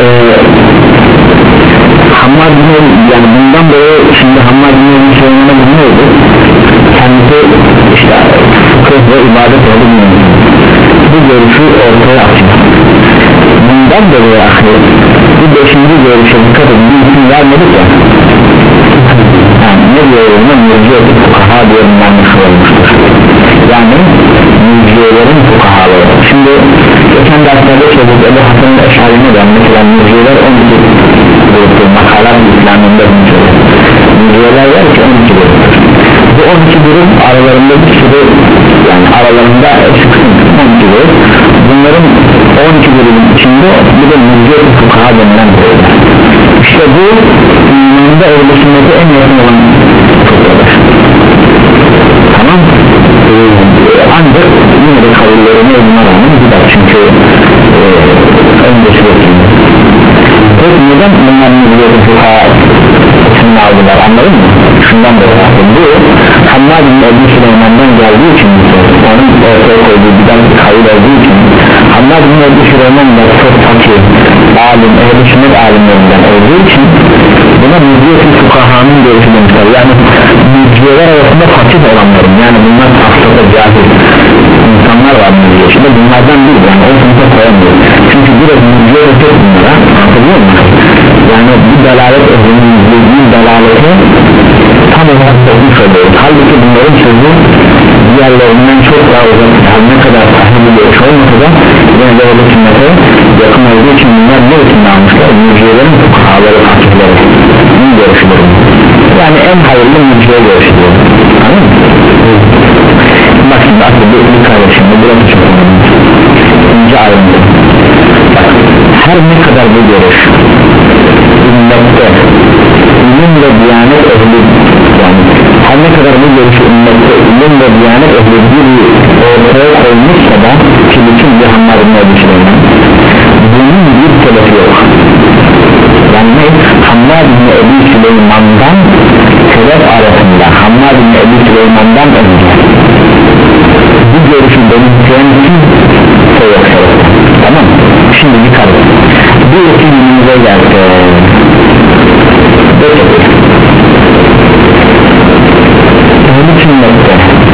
Hammad bin Ebu yani bundan dolayı şimdi Hammad bin Ebu Süleyman'a bu ne oldu kendisi işte fıkıh ve ibadet oldu bu görüşü ortaya atıyor. Bundan dolayı ahir bu beşinci görüşe dikkat edin, bir isim vermedik ya, yani ne diyoruz, mürciyeti fukaha diye bunlarmış olmuştur, yani mürciyelerin fukahaları. Şimdi geçen derslerde söyledik, Ebu Hasan'ın Eş'ari'ne de mesela mürciyeler on iki gruptur, makalat İslam'ında mürciyeler var ki on iki gruptur. Bu on iki grup aralarında bir sürü, yani aralarında çıksın on iki grup, bunların on iki grubun içinde bir de mürciyeti fukaha denilen gruplar. İşte bu imanında ehl-i sünnete en yakın olan gruplar, tamam. Ee, ancak yine de kavullerine bunlar rağmen gider çünkü e, önce sürekli. Peki neden bunlar mürciyeti fukaha isimini aldılar, anladın mı? Şundan dolayı bu Hammad bin Ebu Süleyman'dan geldiği için, onun ortaya koyduğu bir tane kavil olduğu için, Hammad bin Ebu Süleyman da çok fakir alim, ehl-i sünnet alimlerinden olduğu için buna mürciyeti fukahanın görüşü demişler. Yani mürciyeler arasında fakir olanların, yani bunlar aslında cahil insanlar var mürciyede, bunlardan değil, yani o sınıfa koyamıyor. Çünkü biraz mürciye ötüyor bunlara, anlatabiliyor musun? Yani bir delalet ehlinin izlediği delaleti tam olarak olmuş oluyor. Halbuki bunların sözü diğerlerinden çok daha uzak, her ne kadar sahibi görüş olmasa da yine de öyle sünnete yakın olduğu için bunlar ne isimle almışlar? Mürciyelerin fukahaları, fakirleri bunun görüşüdür. Yani en hayırlı mürciye görüşüdür, anladın mı? Bak şimdi aslında bir kardeşim bu burası çok önemli, ince ayrıntı. Her ne kadar bu görüş ümmette ilim ve diyanet ehli, yani her ne kadar bu görüşü ümmette ilim ve diyanet ehli bir ortaya koymuşsa da ki bütün bir Hammad bin Ebu Süleyman bunun bir selefi yok. Yani ne? Hammad bin Ebu Süleyman'dan selef arasında Hammad bin Ebu Süleyman'dan önce bu görüşü benimseyen kimse yok seleften, tamam mı? Şimdi bir karı bu iki günümüze geldi. Ehl-i sünnette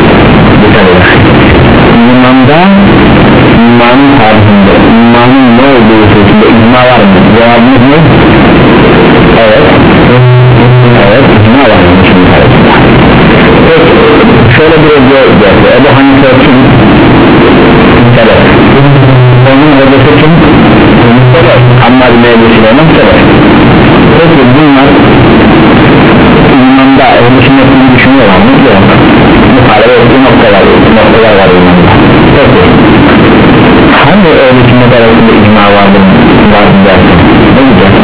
imanda, imanın tarihinde imanın ne olduğu sözünde icma var mı? Cevabımız ne? Evet, evet, icma var mı? Peki şöyle bir ödüyor geldi, Ebu Hanife kim? Selef. Onun hocası kim? Selef. Hammad bin Ebu Süleyman selef. Peki bunlar imanda ehl-i sünnetini düşünüyorlar mı? Yok. Muhalefet ettiği noktalar, noktalar var imanda. Peki hangi ehl-i sünnet arasında icma vardı vardı dersin? Ne diyeceğiz?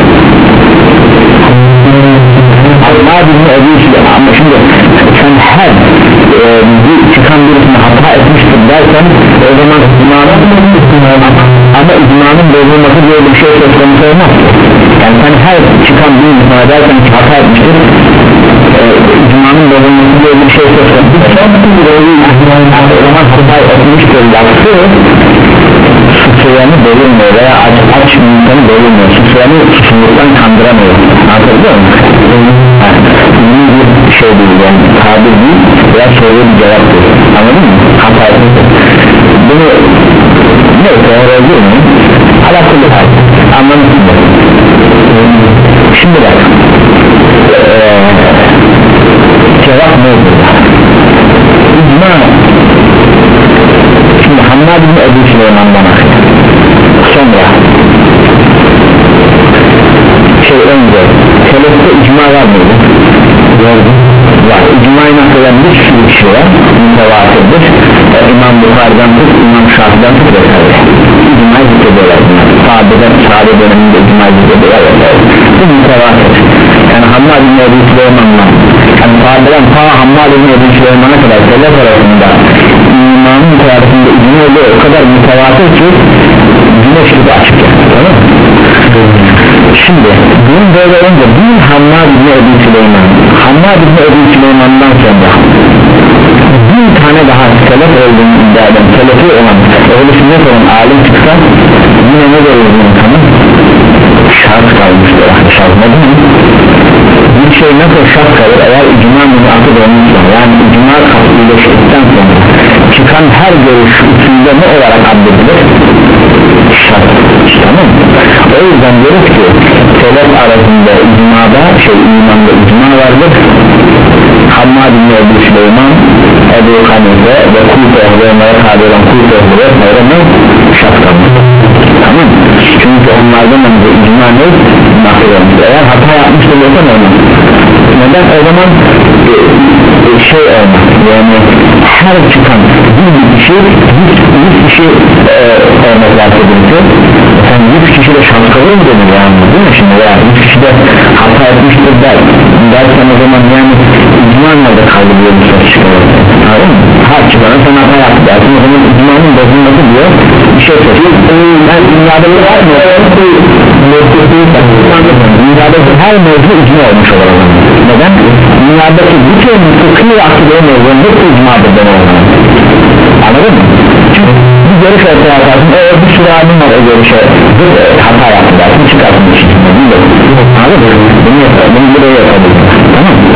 Hammad bin Ebu Süleyman, ama şimdi sen her e, bir çıkan birisine hata etmiştir dersen o zaman icmanın ama icmanın bozulması diye bir şey söz konusu olmaz. Yani sen her çıkan bir insana dersen ki hata etmiştir, e, icmanın bozulması diye bir şey söz konusu olmaz. O zaman hata etmiştir lafı suçlayanı bölünmüyor veya aç, aç insanı bölünmüyor, suçlayanı suçluluktan kandıramıyor, anlatabiliyor musun? Yani bir şey değil, yani tabir değil veya soruya bir cevap değil, anladın mı? Hata etmiştir. Bunu neyse oraya girmeyin, alakalı hal anlamışsın da. Şimdi bak ee, cevap ne olur? İcma. Şimdi Hammad bin Ebu Süleyman'dan sonra şey önce selefte icma var mıydı? Vardı. Var. İcmayı naklen bir sürü kişi var, mütevatirdir. e, İmam Bukhari'den tut, İmam Şafi'den tut vesaire. İcmayı zikrediyorlar bunlar. Sahabeden, sahabe döneminde icmayı zikrediyorlar vesaire. Bu mütevatir. Yani Hammad bin Ebu Süleyman'la yani sahabeden ta Hammad bin Ebu Süleyman'a kadar selef arasında imanın tarihinde icma oluyor, o kadar mütevatir ki güneş gibi açık yani, tamam mı? Şimdi bunun böyle önce bir Hammad bin Ebu Süleyman, Hammad bin Ebu Süleyman'dan sonra bin tane daha selef olduğunu iddia eden, selefi olan, öyle sünnet olan alim çıksa yine ne görüyoruz insanın? Şart kalmıştır, şart ne değil mi? Bir şey nasıl şart kalır eğer icma müzakı olmuşsa, yani icma katlileştikten sonra çıkan her görüş üstünde ne olarak addedilir? Şart. Tamam mı? O yüzden diyoruz ki selef arasında icmada şey imanda icma vardır. Hammad bin Ebu Süleyman, Ebu Hanife ve Kufe ve onlara tabi olan Kufe ve onlara şart kalmış. Tamam mı? Çünkü onlardan önce icma ne? Nakil olmuş. Eğer hata yapmış oluyorsan olmaz. Neden? O zaman e, e, şey olmaz. Yani her çıkan bir kişi yüz kişi e, olmak lazım edildi. Sen yüz kişi de şans kalır mı denir yani, değil mi şimdi? Ya yüz kişi de hata etmiştir der. Dersen o zaman yani icma nerede kaldı diye bir söz çıkarır. Anladın mı? Her çıkanı sen hata yaptı dersin. O zaman icmanın bozulması diyor bir şey söylüyor. Ben dünyada bir var mı? Dünyada her mevzu icma olmuş olur o zaman. Neden? Dünyadaki bütün fıkhi ve akıllı mevzunun hepsi icmadır ben o zaman. Anladın mı? Çünkü bir görüş ortaya atarsın, eğer bir sürü alim var o görüşe hata yaptı dersin, çıkarsın bir şey. Anladın mı? Bunu yapalım, bunu buraya yapalım. Tamam mı?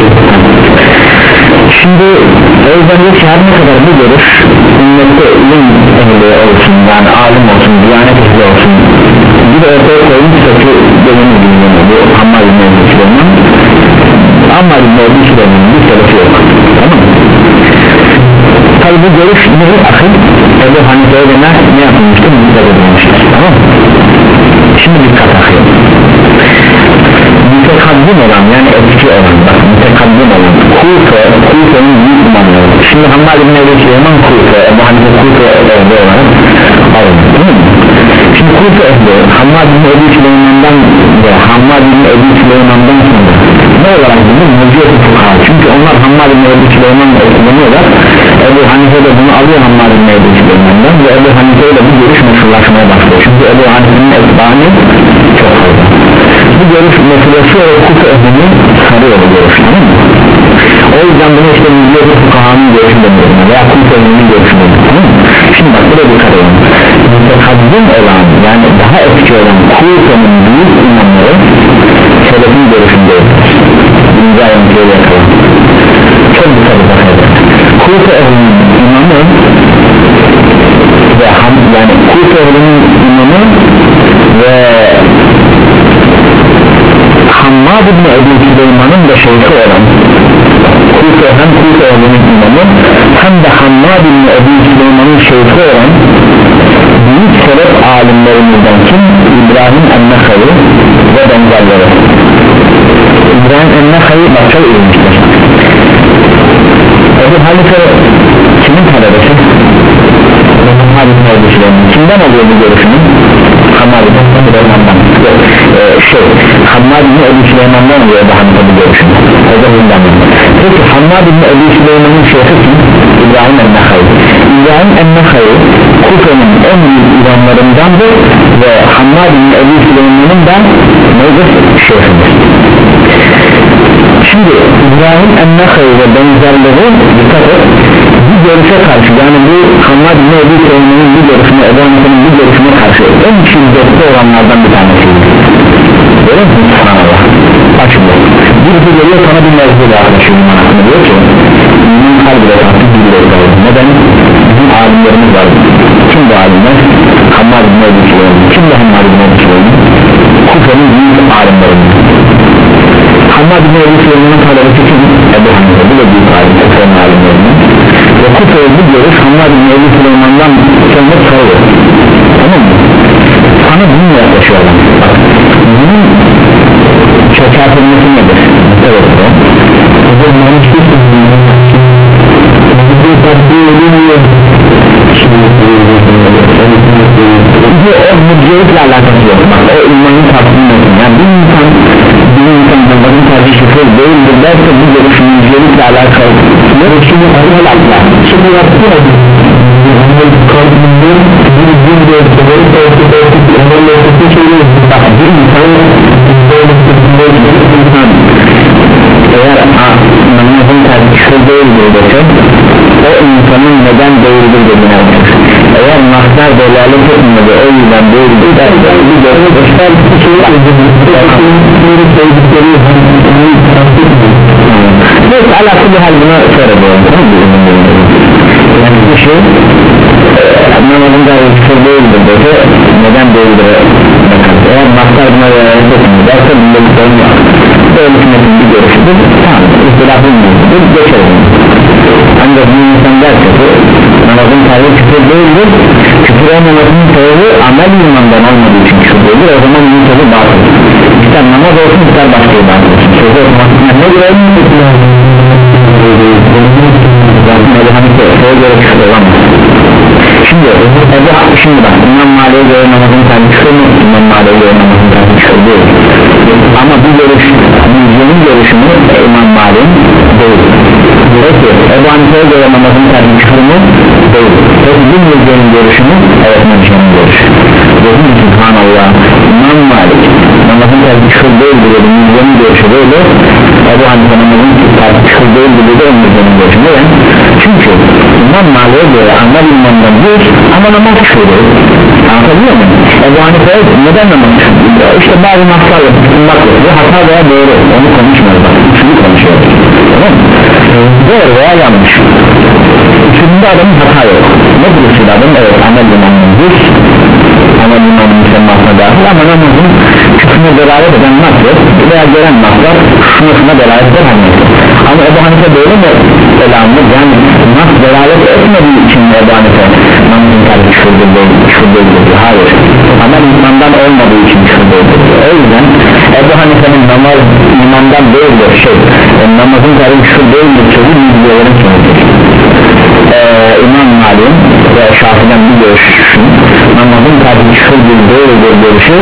Şimdi o yüzden diyor ki her ne kadar bu görüş ümmette ilim ehli olsun, yani alim olsun, diyanet ehli olsun, bir de ortaya koymuş ki benim bilmiyorum, bu Hammad bin Ebu Süleyman, Hammad bin Ebu Süleyman'ın bir selefi yok. Tamam mı? Tabi bu görüş ne? Akıl Ebu Hanife'ye de ne yapılmıştır? Müddet edilmiştir. Tamam mı? Şimdi dikkat akıyor. Mütekaddim olan, yani etki olan, bak mütekaddim olan Kufe, Kufe'nin büyük imamları. Şimdi Hammad bin Ebu Süleyman Kufe, Ebu Hanife Kufe ehli olarak alınır, değil mi? Şimdi Kufe ehli Hammad bin Ebu Süleyman'dan ve Hammad bin Ebu Süleyman'dan sonra ne olarak bilir? Mevciyet-i fukaha. Çünkü onlar Hammad bin Ebu Süleyman'la etkileniyorlar. Ebu Hanife de bunu alıyor Hammad bin Ebu Süleyman'dan ve Ebu Hanife ile bu görüş meşrulaşmaya başlıyor. Çünkü Ebu Hanife'nin etbani çok fazla. Bu görüş meselesi o Kufe ehlini sarıyor bu görüş, tamam mı? O yüzden bunu işte Mevciyet-i fukahanın görüşü deniyor veya Kufe ehlinin görüşü deniyor, tamam mı? Şimdi bak buraya dikkat edin. Mütekaddim olan, yani daha etki olan Kufe'nin büyük imamları selefin görüşündeyiz. İmza yöntüye yakalım. Çok dikkat edin. Kufe ehlinin imamı ve ham, yani Kufe ehlinin imamı ve Hammad bin Ebu Süleyman'ın da şeyhi olan Kufe, hem Kufe ehlinin imamı hem de Hammad bin Ebu Süleyman'ın şeyhi olan büyük selef alimlerimizden kim? İbrahim en-Nehai ve benzerleri. İbrahim en-Nehai bak çok ilginçtir. Ebu Hanife kimin talebesi? Hammad bin Ebu Süleyman. Kimden oluyor bu görüşünü? Hammad bin Ebu Süleyman'dan. Yok, ee, şey Hammad bin Ebu Süleyman'dan oluyor Ebu Hanife bu görüşünü. Peki Hammad bin Ebu Süleyman'ın şeyhi kim? İbrahim en-Nehai. İbrahim en-Nehai Kufe'nin en büyük imamlarındandır ve Hammad bin Ebu Süleyman'ın da nedir? Şeyhidir. Şimdi İbrahim en-Nehai ve benzerleri dikkat et, bu görüşe karşı, yani bu Hammad bin Ebu Süleyman'ın bu görüşüne, Ebu Hanife'nin bu görüşüne karşı en şiddetli olanlardan bir tanesiydi. Görüyor musun? Subhanallah. Bak şimdi birisi geliyor sana bir mevzuda arkadaşım hakkında diyor ki iman kalbine tatlı bir bilgiler. Neden? Bizim alimlerimiz var. Kim bu alimler? Hammad bin Ebu Süleyman. Kim de Hammad bin Ebu Süleyman? Kufe'nin büyük alimlerinden. Hammad bin Ebu Süleyman'ın talebesi kim? Ebu Hanife. Bu da büyük alim. Kufe'nin alimlerinden. Ve Kufe'ye bu görüş Hammad bin Ebu Süleyman'dan kendine sarıyor. Tamam mı? Sana bunu yaklaşıyor adam. Bak, bunun çökertilmesi nedir? Evet o. Bu manış bir sözünün bu tatlı ölümüyor. Bu o mürciyetle alakası yok. Bak o imanın tatlısı. Yani bir insan bir insan bunların tercih şifre değildir derse bu görüş mürciyetle alakalı. Şimdi arayla atla. Şimdi yaptı ya. Kalbinde bir gün de severek ortada ortada onlarla ortada söylüyor. Bak bir insan eğer namazın tercihsi değildir dese o insanın neden değildir dediğine bakar. Eğer mahzar delalet etmedi o yüzden değildir derse bir görü göster bir şey neyse alakalı hal buna söylediyorum. Yani bu Hanife neden değildir bakın eğer maslar buna delalet etmiyorsa bunda bir sorun yok böyle sünnetin bir görüşüdür tamam ihtilafın görüşüdür geçelim ancak bir insan derse ki namazın tarihi küfür değildir küfür olmamasının sebebi amel imandan olmadığı için küfür değildir o zaman bunun sözü batıl ister namaz olsun ister başka bir batıl olsun sözü okumasından ne göre zaten öyle Hanife şeye göre küfür olamaz şimdi Ebu şimdi bak İmam Malik'e göre namazın tarihi küfür mü İmam Malik'e göre namazın tarihi küfür değil ama bu görüş müziğin görüşü mü İmam Malik'in değil peki Ebu Hanife'ye göre namazın tarihi küfür mü değil peki bu müziğin görüşü mü evet müziğin görüşü dedim ki subhanallah İmam Malik namazın tarihi küfür değil dedi müziğin görüşü böyle Ebu Hanife namazın tarihi küfür değil dedi o müziğin görüşü neden çünkü İmam Malik'e göre amel imandan bir ama namaz küfür değil anlatabiliyor muyum Ebu Hanife neden namaz küfür işte bazı maslarla tutunmak yapıyor hata veya doğru onu konuşmuyoruz şunu konuşuyoruz tamam mı doğru veya yanlış şimdi adamın hata yok ne buluşur adam evet amel imandan bir amel imanın müsemmasına dahil ama namazın küfrüne delalet eden nasıl veya gelen maslar sınıfına delalet eden ama Ebu Hanife böyle mi selamlı yani nasıl delalet etmediği için Ebu Hanife namazın tarihi küfür değildir hayır amel imandan olmadığı için küfür değildir o yüzden Ebu Hanife'nin namaz imandan değildir şey yani namazın tarihi küfür değildir sözü bilgilerin sonucudur ee, İmam Malik'in ve Şafii'den bir görüşün namazın tarihi küfür değildir görüşü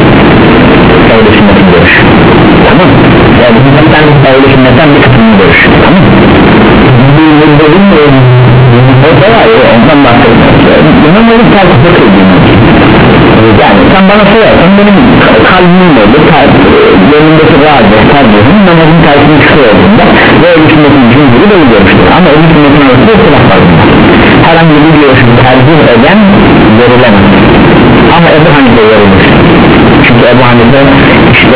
ehl-i sünnetin görüşü tamam yani sünnetten ehl-i sünnetten bir kısmının görüşü tamam bildiğin mi o da var ondan bahsediyorum İmam Malik tarihi küfür değil yani sen bana sorarsan benim kalbim oldu gönlümdeki razı tercihim namazın tercihini küfür olduğunda ve ehl-i sünnetin cümhuri böyle görüştür ama ehl-i sünnetin arasında itiraf var herhangi bir görüşü tercih eden verilemez ama Ebu Hanife verilir çünkü Ebu Hanife işte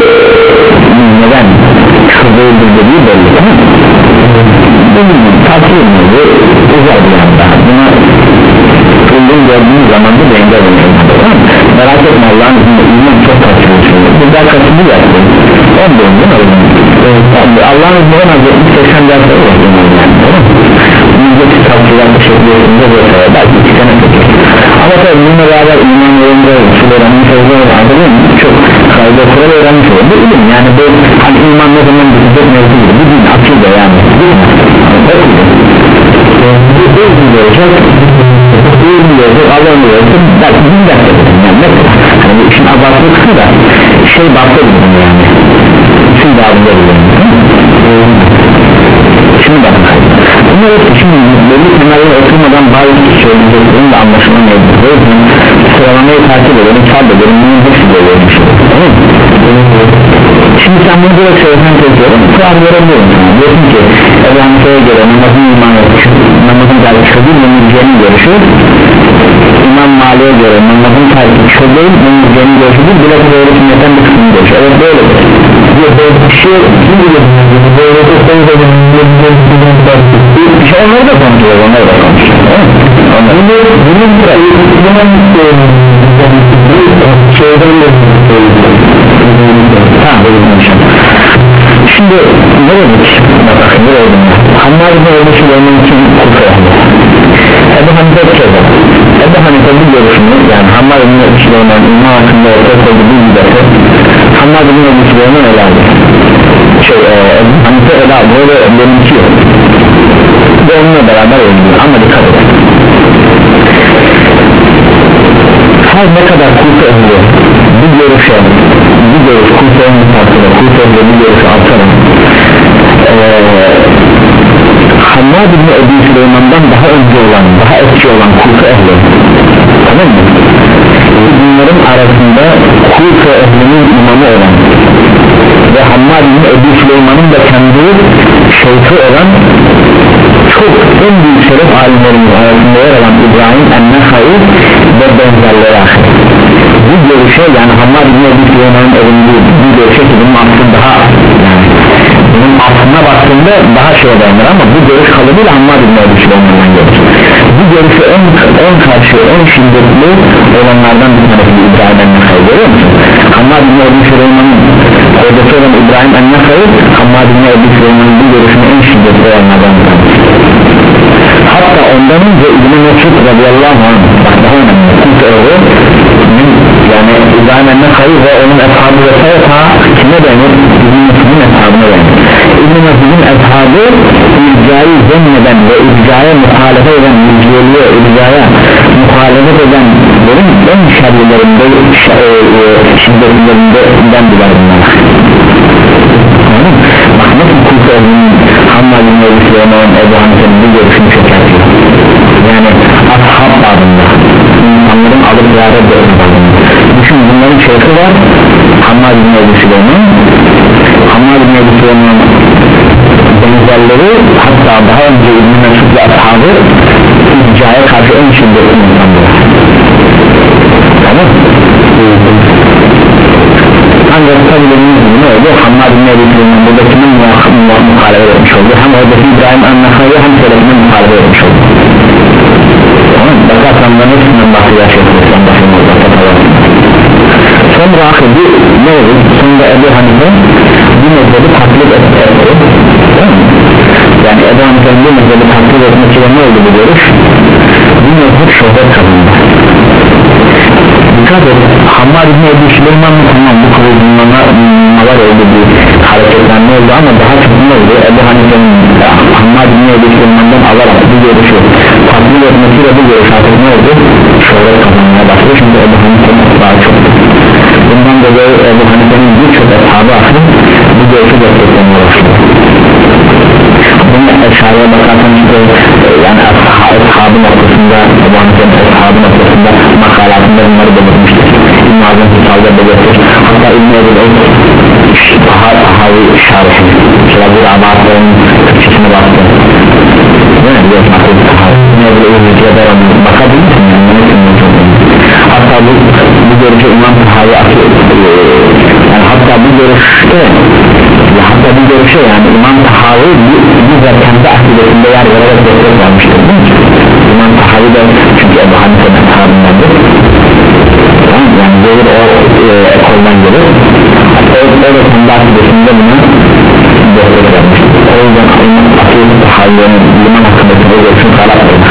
neden küfür değildir dediği belli tamam mı? Bunun tavsiye edilmedi uzar bir anda buna uygun gördüğünüz zaman da denge olacak tamam mı? Merak etme Allah'ın izniyle iman çok katılıyor burada katıldı yaptı on döndün öyle Allah'ın izniyle en az yetmiş seksen dersleri var müzdeki tavsiyeler teşekkürlerinde böyle belki iki sene tutur ama tabi bununla beraber iman yolunda usul öğrenmiş olduğunu anladın mı? Çok kayda kural öğrenmiş olur bu ilim yani bu hani iman ne zaman bitecek mevzu gibi bu din akılda yani değil mi? bu ilgili olacak bu ilgili olacak Allah'ın olacak belki bin ders edelim yani mesela hani bu işin abartılı kısmı da şey bahsedelim yani isim dağılında edelim şimdi bakın bunlar hepsi şimdi belli temelleri oturmadan bazı söyleyeceklerin de anlaşılamayabilir o yüzden sıralamayı takip edelim sabredelim bunun hepsi böyle olmuş tamam mı? Şimdi sen bunu böyle söylesen çekiyorum kurar görebiliyorum diyorsun ki Ebu Hanife'ye göre namazın imanı namazın tarihi değil mümkünceğinin görüşü İmam Malik'e göre namazın tarihi değil mümkünceğinin görüşü değil bile bu doğru sünnetten bir kısmını görüşü evet böyledir bir şey böyle bir şey onları da konuşuyor onları da konuşuyor bunun şeyden de şimdi ne dedik bakın ne dedim Hammar bin olmuş benim için kutu Ebu Hanife söyledi Ebu Hanife bu görüşünü yani Hammar bin olmuş benim imam hakkında ortaya koydu bir gidesi Hammar bin olmuş benim ölerdi şey Ebu Hanife öyle böyle benimki yok ve onunla beraber oynuyor ama dikkat edin her ne kadar kutu ehli bir görüşe bir görüş kutu ehli tartışılır kutu ehli bir görüşü artarım Hammad bin Ebu Süleyman'dan daha önce olan daha eski olan kutu ehli tamam mı? bunların arasında kutu ehlinin imamı olan ve Hammad bin Ebu Süleyman'ın da kendi şeyhi olan çok en büyük şeref alimlerinin arasında yer alan İbrahim en-Nehai ve benzerleri ahir bu görüşe yani Hammad bin Ebu Süleyman'ın evinde bu görüşe ki bunun aslında daha yani bunun aslına baktığında daha şeye dayanır ama bu görüş kalıbıyla Hammad bin Ebu Süleyman'dan gelir bu bu görüşü en, en karşı en şiddetli olanlardan bir tanesi İbrahim el-Nakhai, görüyor musun? Hammad bin Ebu Süleyman'ın hocası olan İbrahim el-Nakhai, Hammad bin Ebu Süleyman'ın bu görüşünü en şiddetli olanlardan bir tanesi. Hatta ondan önce İbn-i Mesud radıyallahu anh, bak daha önemli, Kut oğlu yani İbrahim el-Nakhai ve onun eshabı vesaire ta kime denir? İbn-i Mesud'un eshabına denir. İbn-i Mesud'un eshabı ircayı zemmeden ve ircaya muhalefet eden, irciyeliğe, ircaya muhalefet edenlerin en şerlilerinde, şiddetlerinden bilir bunlar. Bak nasıl Kut oğlunun Hammad bin Ebu Süleyman, Ebu Hanife'nin bu görüşünü çökertiyor. Yani ashab babında insanların alıp ziyaret babında. Düşün, bunların şeyhi var Hammad bin Ebu Süleyman, Hammad bin Ebu Süleyman benzerleri, hatta daha önce İbn-i Mesud ve ashabı ircaya karşı en şiddetli insanlar. Tamam. Ancak tabi dediğimiz gibi ne oldu? Hammad bin Ebu Süleyman buradakinin muhalefet etmiş oldu. Hem oradaki İbrahim el-Nakhai'ye hem selefine muhalefet etmiş oldu. Tamam. Bakarsan da hepsinden bahsediyor şeyhlerden bahsediyor. Sonra akıbı ne olur? Sonra Ebu Hanife bu mezhebi taklit etti. Yani Ebu Hanife'nin bu mezhebi taklit etmesiyle ne oldu bu görüş? Bu mezhep şöhret kazandı. Dikkat et, Hammad bin Ebu Süleyman'ın tamam bu kıvılcımlar oldu, bir hareketlenme oldu ama daha çok ne oldu? Ebu Hanife'nin Hammad bin Ebu Süleyman'dan alarak bu görüşü taklit etmesiyle bu görüş artık ne oldu? Şöhret kazanmaya başladı, çünkü Ebu Hanife'nin daha çok. Bundan dolayı Ebu Hanife'nin birçok ashabı aklı bu görüşü desteklemeye başladı. Bunun eşariye bakarsan işte yani ashabı noktasında, Ebu Hanife'nin ashabı noktasında makalatında bunları belirtmiştir. İbn-i Azam Hüsal'da belirtir. Hatta İbn-i Ebu'l daha tahavi şarihi Şirabur Abat'ın Türkçesine baktı. Ne diyor tahavi tahavi İbn-i Ebu'l bakabilir misin? Hatta bu, bu görüşe İmam Tahavi yani hatta bu görüşte ya hatta bu görüşe yani İmam Tahavi bizzat kendi akidesinde yer vererek destek vermiştir, değil mi? İmam Tahavi de çünkü Ebu Hanife'nin ashabındandır. Tamam, yani gelir o e, ekoldan gelir. O, o da kendi akidesinde buna destek vermiştir. O yüzden akidesi Tahavi'nin liman hakkındaki o görüşünü karar vermiş.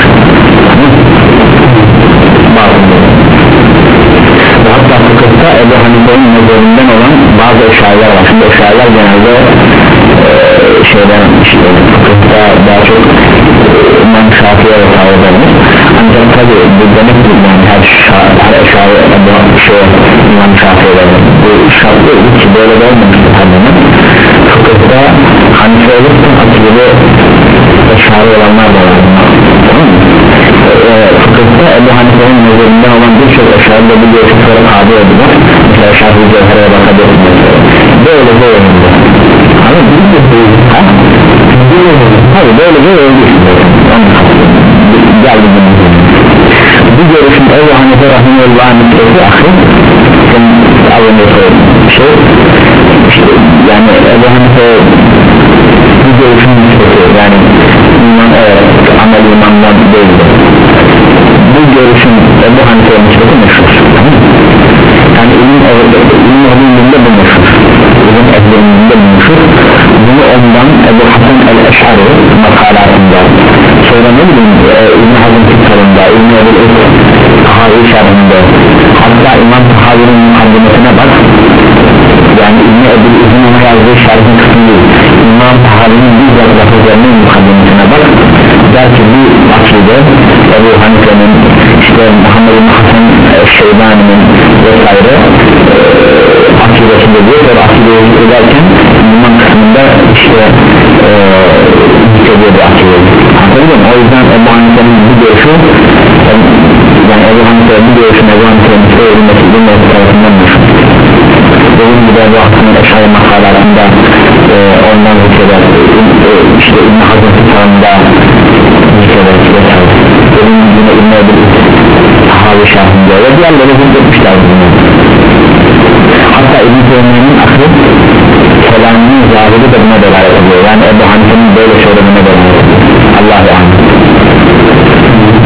Hatta fıkıhta Ebu Hanife'nin mezherinden olan bazı eşariler var. Şimdi eşariler genelde e, şeyden işte fıkıhta daha çok İmam Şafii'ye vesaire denir. Ancak tabi bu demek ki yani her, her eşari Ebu şey, İmam Şafii'ye denir. Bu şart değil ki böyle de olmamıştır tabii. Fıkıhta Hanife olursa akıllı eşari olanlar da var. Tamam mı? Fıkıhta Ebu Hanife'nin mezherinden olan birçok eşari de bu görüşlere tabi oldular. Mesela Şafii Cevher'e bakabilirsiniz. Böyle böyle oldu. Abi bizim de böyle ha? Hayır böyle böyle oldu. Geldi bunu. Bu görüşün Ebu Hanife Rahimullah'ın mütlesi ahir senin alındaki şey işte yani Ebu Hanife bu görüşün mütlesi yani iman evet amel imandan değildir. Bu görüşün Ebu Hanife'ye mütlesi meşhur. Yani ilim ehlinde bu meşhur. İlim ehlinde bu meşhur. Bunu ondan Ebu Hasan el-Eş'ari makalatında sonra ne bileyim İbn-i Hazm kitabında, İbn-i Ebu'l Tahavi şerhinde, hatta İmam Tahavi'nin mukaddimesine bak, yani İbn-i Ebu'l İzin ona yazdığı şerhin kısmı değil, İmam Tahavi'nin bizzat lafızlarının mukaddimesine bak, der ki bu akide Ebu Hanife'nin işte Muhammed bin Hasan Şeybani'nin vesaire akidesinde diyor, sonra akideyi zikrederken iman kısmında işte zikrediyor bu akideyi. Anladın mı? O yüzden Ebu Hanife'nin bu görüşü yani Ebu Hanife'nin bu görüşün Ebu Hanife'nin söylenmesi bu mevcut tarafından meşhur. Dediğim gibi Ebu Hasan'ın eşari makalarında e, ondan zikreder e, işte İbn-i Hazm kitabında zikreder vesaire. Dediğim gibi yine İbn-i Ebu'l Tahavi şerhinde ve diğerleri zikretmişler bunu. Hatta İbn-i Teymiye'nin aklı kelamının zahiri de buna delalet ediyor. Yani Ebu Hanife'nin böyle söylemine delalet ediyor. Allah'u anladım.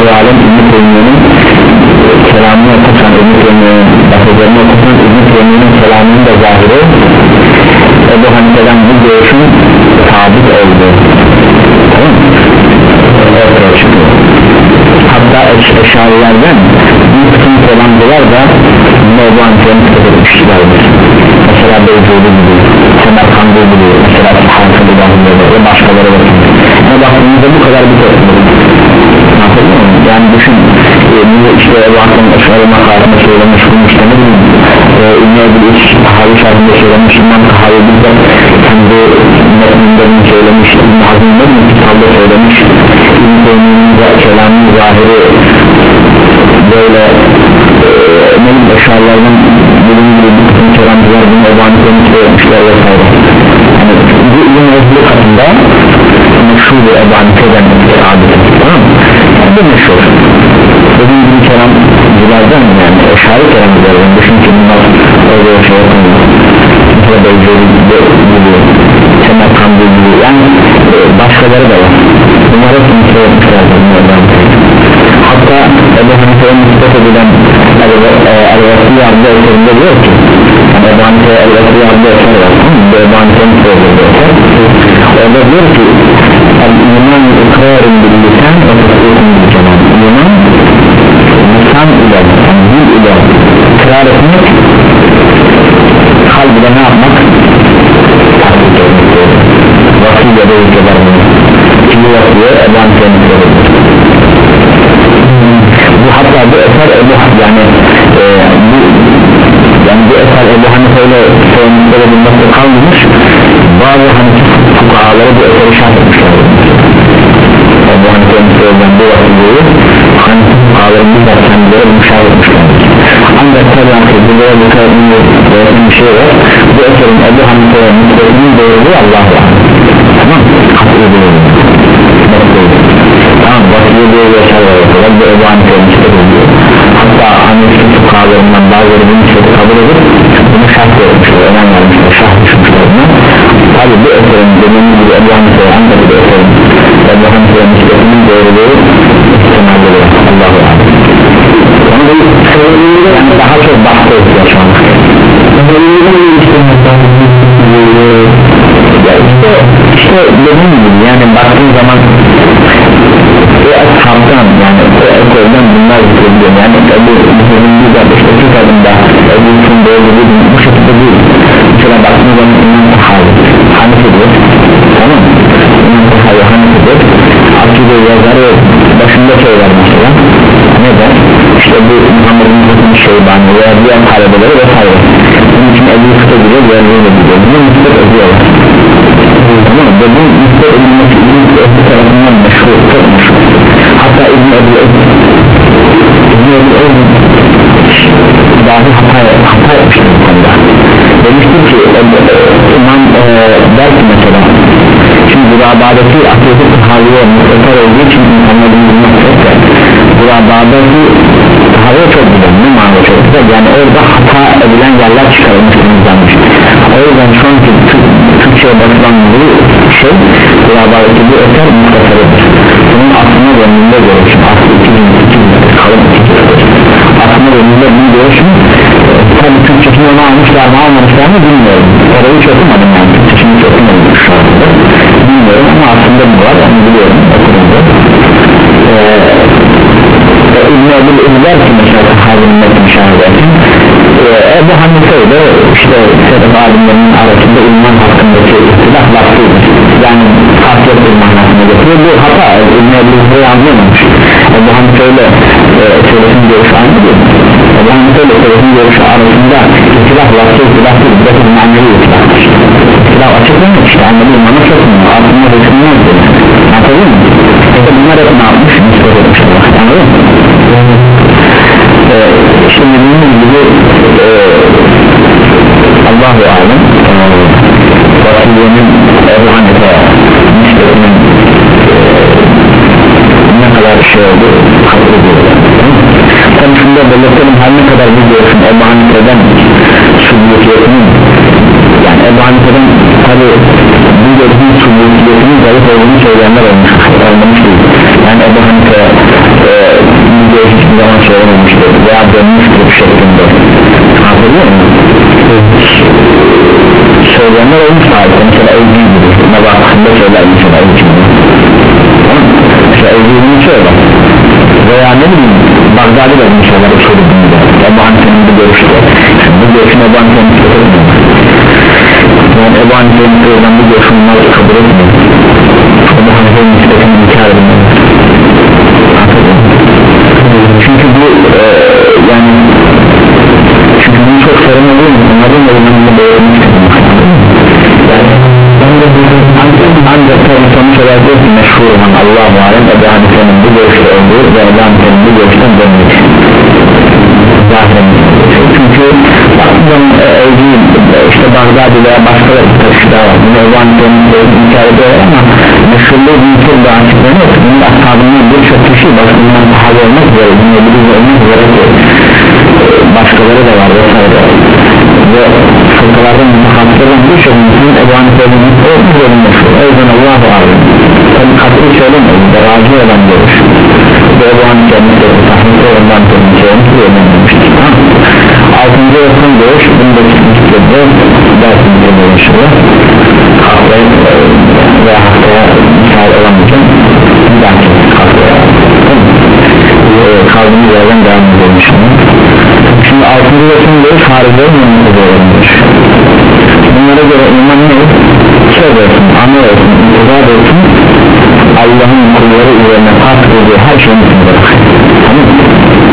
Allah-u Alem İbn-i Teymiye'nin kelamını okursan, İbn-i Teymiye'nin lafızlarını okursan, İbn-i Teymiye'nin kelamının da zahiri Ebu Hanife'den bu görüşün sabit oldu. Tamam mı? Ortaya çıkıyor. Hatta eşarilerden bir kısım kelamcılar da Ebu Hanife'nin kitap etmişlerdir. Mesela Beyzuli gibi, Semerkandi gibi, mesela Hansıl İlahı'nda ve başkaları var. Ama baktığımızda bu kadar bir topluluk. Anladın mı? Yani düşün, e, işte Ebu Hanife'nin eşari makarını söylemiş, bunu işte ne bileyim, İbn-i Ebu'l-İş Tahavi şartında söylemiş, İmam Tahavi bizde kendi metninde söylemiş, İbn-i Hazm'ın ne bileyim kitabda söylemiş, İbn-i Teymiye'nin kelamın zahiri böyle e, ne bileyim eşarilerden bilim gibi bir kısım kelamcılar bunu Ebu Hanife'nin söylemişler vesaire. Yani bu İbn-i Ebu'l katında meşhur bir Ebu Hanife'den adeti, tamam mı? Yani bu meşhur dediğim gibi kelamcılardan, yani eşari kelamcılardan düşün ki bunlar öyle şey yapmıyor, mesela Beyzuli gibi, Semerkandi gibi, yani e, başkaları da var. Bunlar hepsini söylemişlerdir bunlardan. Hatta Ebu Hanife'ye nispet edilen El-Vasiye adlı eserinde diyor ki, yani Ebu Hanife'ye El-Vasiye adlı eser var, Ebu Hanife'nin söylediği eser, orada diyor ki El-İman ikrarın bil lisan ve tasdikun bil cemal. İman lisan ile, yani dil ile ikrar etmek, kalbide ne yapmak? Tasdik etmek. Vasiye de ülkeler bunu. Kimi vasiye Ebu Hanife'nin söylediği. Bu hatta bu eser Ebu yani e, bu yani bu eser Ebu Hanife ile söylemekte bulmakta kalmamış, bazı Hanife fukahaları bu eseri şart etmişler. Ebu Hanife'nin söylenen bu vasiyeyi Hanife fukahaların bizzat kendileri bunu şart etmişler. Ancak tabi ki burada bu kadar bir şey var, bu eserin Ebu Hanife'ye nispetinin doğruluğu Allah'a var. Tamam mı? Katı doğruluğu. Tamam, vasiye diye bir eser var, bu Ebu Hanife'ye nispet ediyor. Hatta Hanife fukahalarından bazıları bunu nispeti kabul edip bunu şart etmişler, önem vermişler, şart düşmüşler buna. Tabi bu eserin dediğimiz gibi Ebu Hanife'ye ancak bu eserin Ebu Hanife'ye nispetinin doğruluğu ihtimalde var. Allah'a var. Yani daha çok bahse ediyor şu an. Ya işte, işte dediğim gibi yani baktığın zaman o ashabdan, yani o ekolden bunlar zikrediyor. Yani Ebu Hüseyin'in de işte kitabında Ebu Hüseyin'in doğruluğu bu şekilde değil. Mesela baktığın zaman İmam Tahavi Hanife'dir, tamam mı? İmam Tahavi Hanife'dir, akide yazarı başında söyler mesela, ne der? İşte bu Muhammed'in Hüseyin'in Şeybani veya diğer talebeleri vesaire. Bunun için Ebu Hüseyin'e gidiyor, diğerlerine gidiyor. Bunu nispet ediyorlar. Tamam mı? Ve bu nispet edilmesi İbn-i Ebu tarafından meşhur, çok meşhur. Hatta İbn-i Ebu İbn-i Ebu dahi hata, hata yapmıştır bu konuda. Demiştir ki İmam e, der ki mesela, şimdi Zürabadaki akide tahaviye mutlaka olduğu için insanların bilmekte, Zürabadaki tahaviye çok güzel, ne manada çok güzel, yani orada hata edilen yerler çıkarılmış, temizlenmiş. O yüzden şu anki Türkçe'ye bakılan bu şey, Zürabadaki bu eser mutlakadır. Bunun aslında önünde görüşüm, aslında iki bin iki bin kalın iki bin aslında önünde bunu görüşüm. Tabi Türkçesini onu almışlar mı almamışlar mı bilmiyorum, orayı hiç okumadım yani, Türkçesini hiç okumadım şu anda bilmiyorum ama aslında bu var, onu biliyorum okurumda. Ee, İbn-i Ebu'l der ki mesela sahabenin metni şahideti, Ebu Hanife ile işte sebep alimlerinin arasında iman hakkındaki ihtilaf lafzıdır, yani farklı bir manasına getiriyor. Bu hata İbn-i Ebu'l anlayamamış. Ebu Hanife ile selefin görüşü aynı değil. Ebu Hanife ile selefin görüşü arasında ihtilaf lafzı ihtilaf değil, bir de manevi ihtilaftır. İhtilaf açık değil mi? İşte anladığım ama çok mu? Aslında resimler değil. Anladın mı? İşte bunlar hep ne yapmış? Nispet etmiş Allah. Anladın mı? Ee, şimdi bunun gibi e, Allah-u Alem vasiyenin Ebu Hanife nispetinin e, ne kadar şey oldu kabul ediyorlar. Tabii şunda belirtelim, her ne kadar bir görüşün Ebu Hanife'den sübutiyetinin yani Ebu Hanife'den tabi bu görüşün subutiyetinin zayıf olduğunu söyleyenler olmuş, olmamış değil. Yani Ebu Hanife e, bu hiçbir zaman söylememiştir veya dönmüştür şeklinde hatırlıyor musun? Söyleyenler olmuş tarihte, mesela Evci gibi Nebakı'nda söyler mesela Evci gibi mesela Evci gibi söyler veya ne bileyim Bagdadi de bunu söyler usulübünde Ebu Hanife'nin bu görüşü bu görüşün Ebu Hanife'nin söylemez yani Ebu Hanife'nin söyleyen bu görüşün onlar kabul etmiyor Ebu Hanife'nin nispetini inkar edilmez çünkü bu e, yani çünkü bunu çok sorun oluyor mu? Bunların ölümünü beğenmiş yani ancak tabi sonuç olarak diyor ki meşhur olan Allah-u Alem Ebu Hanife'nin bu görüşte olduğu ve Ebu Hanife'nin bu görüşten dönmek zahiren çünkü baktığım işte Bagdadi veya başka bir daha var bunu Ebu Hanife'nin inkar ediyorlar ama meşhurluğu bir tür bir açıklanıyor bunun ashabının birçok kişi başından tahalı olmak üzere bunu bilgi olmak üzere başkaları da var vesaire ve fırkalardan muhakkakların birçok insanın Ebu Hanife'nin o üzerinde meşhur o yüzden Allah'u Alem tabi katlı söylemeyiz de razı olan görüş ve Ebu Hanife'nin de tahmini ondan görüşlerini söylememiştir altıncı yakın görüş bunu da çıkmıştır dersimizde görüşürüz haftaya ve haftaya misal olamayacağım bir dahaki haftaya kaldığımız yerden devam edelim şimdi şimdi altıncı yakın görüş haricilerin yanında görülmüş bunlara göre iman ne? söz olsun, amel olsun, ibadet olsun Allah'ın kulları üzerine fark ediyor her şeyin içinde tamam mı?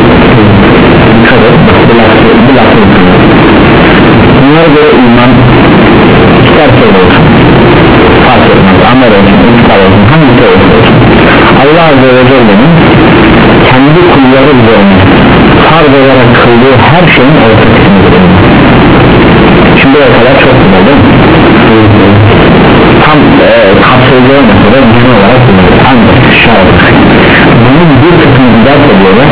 bunlara göre iman ister söz olsun fark etmez, amel olsun, itikad olsun hangi söz olsun Allah Azze ve Celle'nin kendi kulları üzerine farz olarak kıldığı her şeyin ortasındadır şimdi o kadar çok güzel değil mi? tam e, kapsayıcı olmasa da genel olarak kullanılır ancak şahit bunun bir kısmı güzel ediyorlar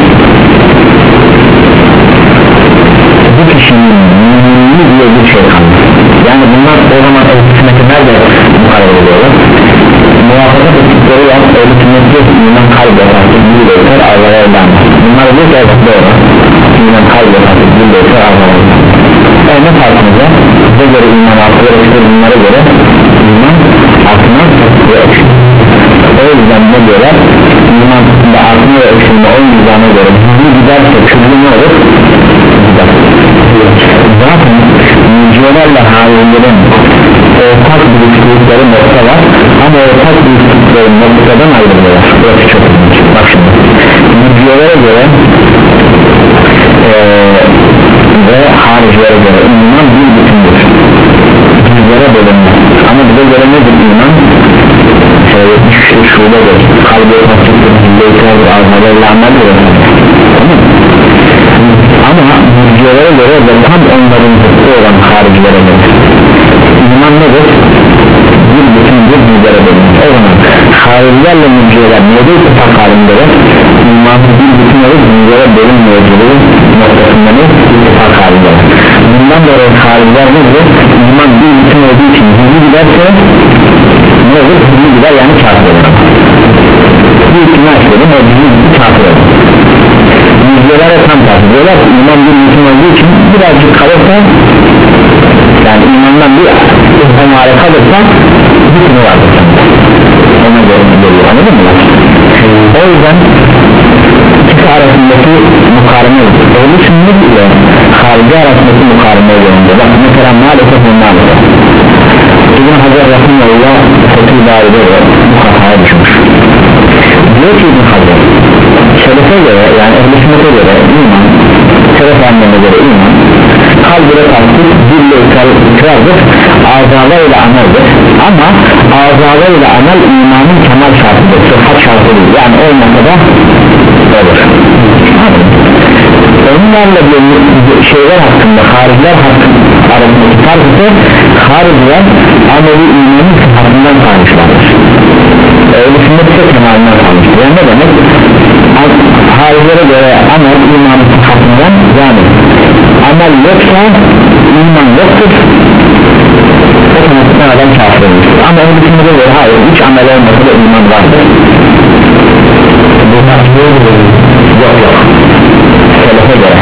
bu kişinin müminliği diye bir şey kalmış yani bunlar o zaman ehl-i sünneti nerede mukarebe ediyorlar muvafakat ettikleri yan ehl-i sünneti iman kalbe artık bir leyter Allah'a evlenmez bunlar diyor ki evet doğru iman kalbe artık bir leyter Allah'a evlenmez yani ne farkımız var bize göre iman altı ve işte bunlara göre iman altına ve ekşi o yüzden ne diyorlar iman da altına ve ekşinde o yüzden göre hızlı giderse küllü ne olur gider zaten mücadelelerle halillerin ortak buluştukları nokta var ama ortak buluştukları noktadan ayrılıyorlar burası çok ilginç bak şimdi mücadelelere göre ee, ve haricilere göre iman bir bütündür bizlere bölünmez ama bize göre nedir iman? yetmiş üçte şubedir kalbi konstruktur, hilleyterdir, azmalarıyla anladır ama mücadele göre ve tam onların zıttı olan haricilere göre iman nedir? bir bütündür bizlere bölünmez o zaman haricilerle mücadeleler neyde ittifak halindeler? imanı bir bütün olup bizlere bölünmeyeceği noktasında ne? ittifak halindeler bundan dolayı hariciler nedir? iman bir bütün olduğu için hızlı giderse ne olur? hızlı gider yani kafir olur bir ihtimal istedim o hızlı kafir olur müjdelere tam kafir diyorlar iman bir bütün olduğu için birazcık kalırsa yani imandan bir emare kalırsa bütünü vardır ona göre geliyor anladın mı? o yüzden ikisi arasındaki mukareme öyle sünnet ile harici arasındaki mukareme yolunda bak mesela maalesef ve maalesef İbn Hacer Rahimullah Fetih Bari'de bu hataya düşmüş diyor ki İbn Hacer şerefe göre yani ehl-i sünnete göre iman şeref anlamına göre iman kalbine tasdik dille ikrardır azalarıyla ameldir ama azalarıyla amel imanın kemal şartıdır sıhhat şartı değil yani olmasa da olur onlarla bir şeyler hakkında hariciler hakkında arasındaki fark ise hariciler ameli imanın sıhhatından kalmışlardır öyle sünnet ise kemalinden kalmıştır yani ne demek haricilere göre amel imanın sıhhatından yani amel yoksa iman yoktur amel olmasa da iman vardır. Bu nasıl yok yok selefe göre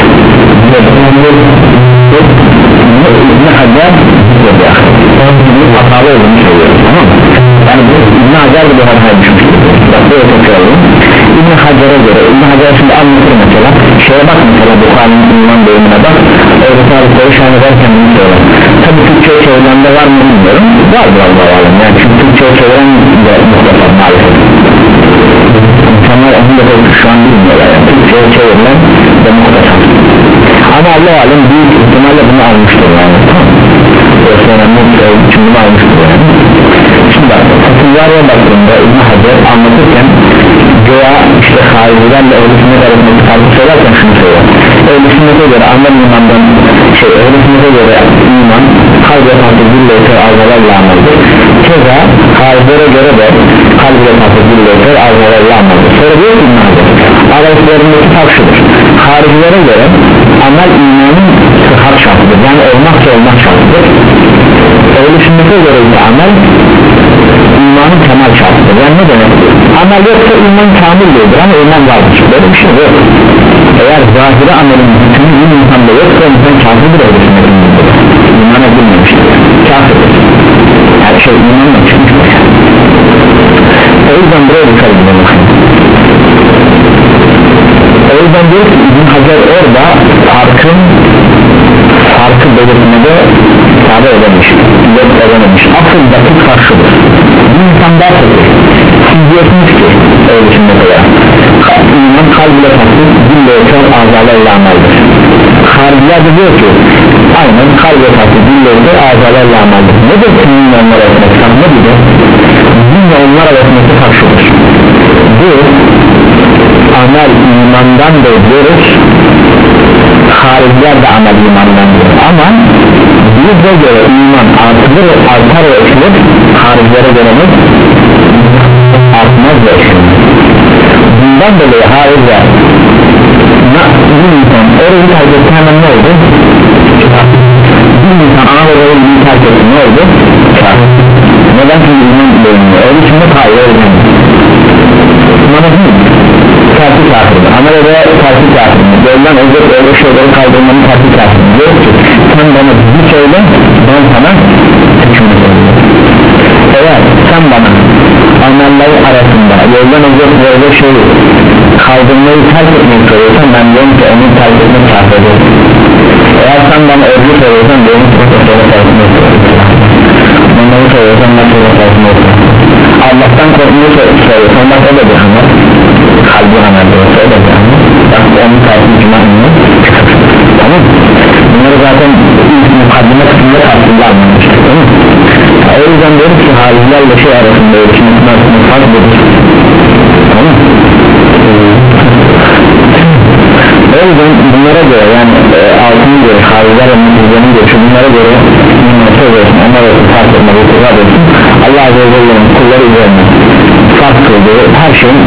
İbn-i Hacer hatalı olduğunu söylüyor, tamam mı? Yani İbn-i Hacer de bu hataya düşmüştür. Bak böyle tekrarlayalım. İbn-i Hacer'e göre, İbn-i Hacer şimdi anlatır mesela, şeye bak mesela Bukhari'nin iman bölümüne bak, orada tarifleri şahane ederken bunu söyler. Tabi Türkçe'ye çevrende var mı bilmiyorum, vardır Allah'a alem yani, çünkü Türkçe'ye çeviren de mutlaka maalesef. İnsanlar onu da şu an bilmiyorlar yani, Türkçe'ye çevirilen de mutlaka. Ama Allah'a alem büyük ihtimalle bunu almıştır yani. Orası önemli için bunu almıştır yani. Şimdi bak, Fatihler'e baktığında İbn-i Hacer anlatırken göya işte haricilerle ehl-i sünnet arasındaki farkı söylerken şunu söyler. Ehl-i sünnete göre amel imandan şey, ehl-i sünnete göre iman kalbe tatlı dille öter arzalarla ameldir. Keza haricilere göre de kalbe tatlı dille öter arzalarla ameldir. Sonra diyor ki İbn-i Hacer aralarındaki fark şudur. Haricilere göre amel imanın sıhhat şartıdır, yani olmazsa olmaz şartıdır. Ehl-i sünnete göre de amel imanın temel şartıdır. Yani ne demek? Amel yoksa iman kamil değildir ama iman vardır. Böyle bir şey yok. Eğer zahiri amelin bütünü bir insanda yoksa insan kafirdir, ehl-i sünnetin bütünü iman edilmemiştir, kafirdir. Her şey imanla çıkmıştır. O yüzden buraya dikkat edelim. O yüzden diyor ki İbn Hacer orada farkın farkı belirtmede tabi edemiş, edememiş. Asıl dakik farkıdır. Bir insan derse ki siz diyorsunuz ki öyle sünnete ya iman kalbile tatlı dille öter azalarla ameldir. Hariciler de diyor ki aynen kalbile tatlı dille öter azalarla ameldir. Nedir seninle onlar arasındaki fark, ne bilir? Dinle onlar arasındaki fark şudur. Bu amel imandan da diyoruz, hariciler de amel imandan diyor ama bize göre iman artır, artar ve eksilir, haricilere göre ne? Artmaz ve eksilir. Bundan dolayı hariciler bir insan orayı terk etti, hemen ne oldu? Bir insan ana orayı bir terk etti, ne oldu? Neden çünkü iman bölünüyor, öyle şimdi hayır öyle bana değil tersi kafirdir, amel ve tersi kafirdir. Yoldan özür öyle şeyleri kaldırmanın tersi kafirdir. Diyor ki sen bana bir söyle, ben sana hükmünü söyleyeyim. Eğer sen bana ameller arasında yoldan özür öyle şeyi kaldırmayı terk etmeyi söylüyorsan ben diyorum ki onu terk etmek kafirdir. Eğer sen bana özür söylüyorsan diyorum ki onu terk etmek söylüyorsan onları söylüyorsan ben sonra terk etmek söylüyorsan Allah'tan korkmayı söylüyorsan bak o da bir anlar, kalbi anlar diyorsa o da bir anlar, bak onun kalbi cümle'ini tamam mı? Bunları zaten mukaddime kısmında karşılığında anlamıştık, değil mi? O yüzden diyoruz ki haricilerle şey arasında ölçümün arasında fark budur, tamam mı? O yüzden bunlara göre yani e, altının göre hariciler ve mutluların göre bunlara göre minnete olsun, onlar olsun fark etmeli itibar olsun, Allah Azze ve Celle'nin kulları üzerine fark kıldığı her şeyin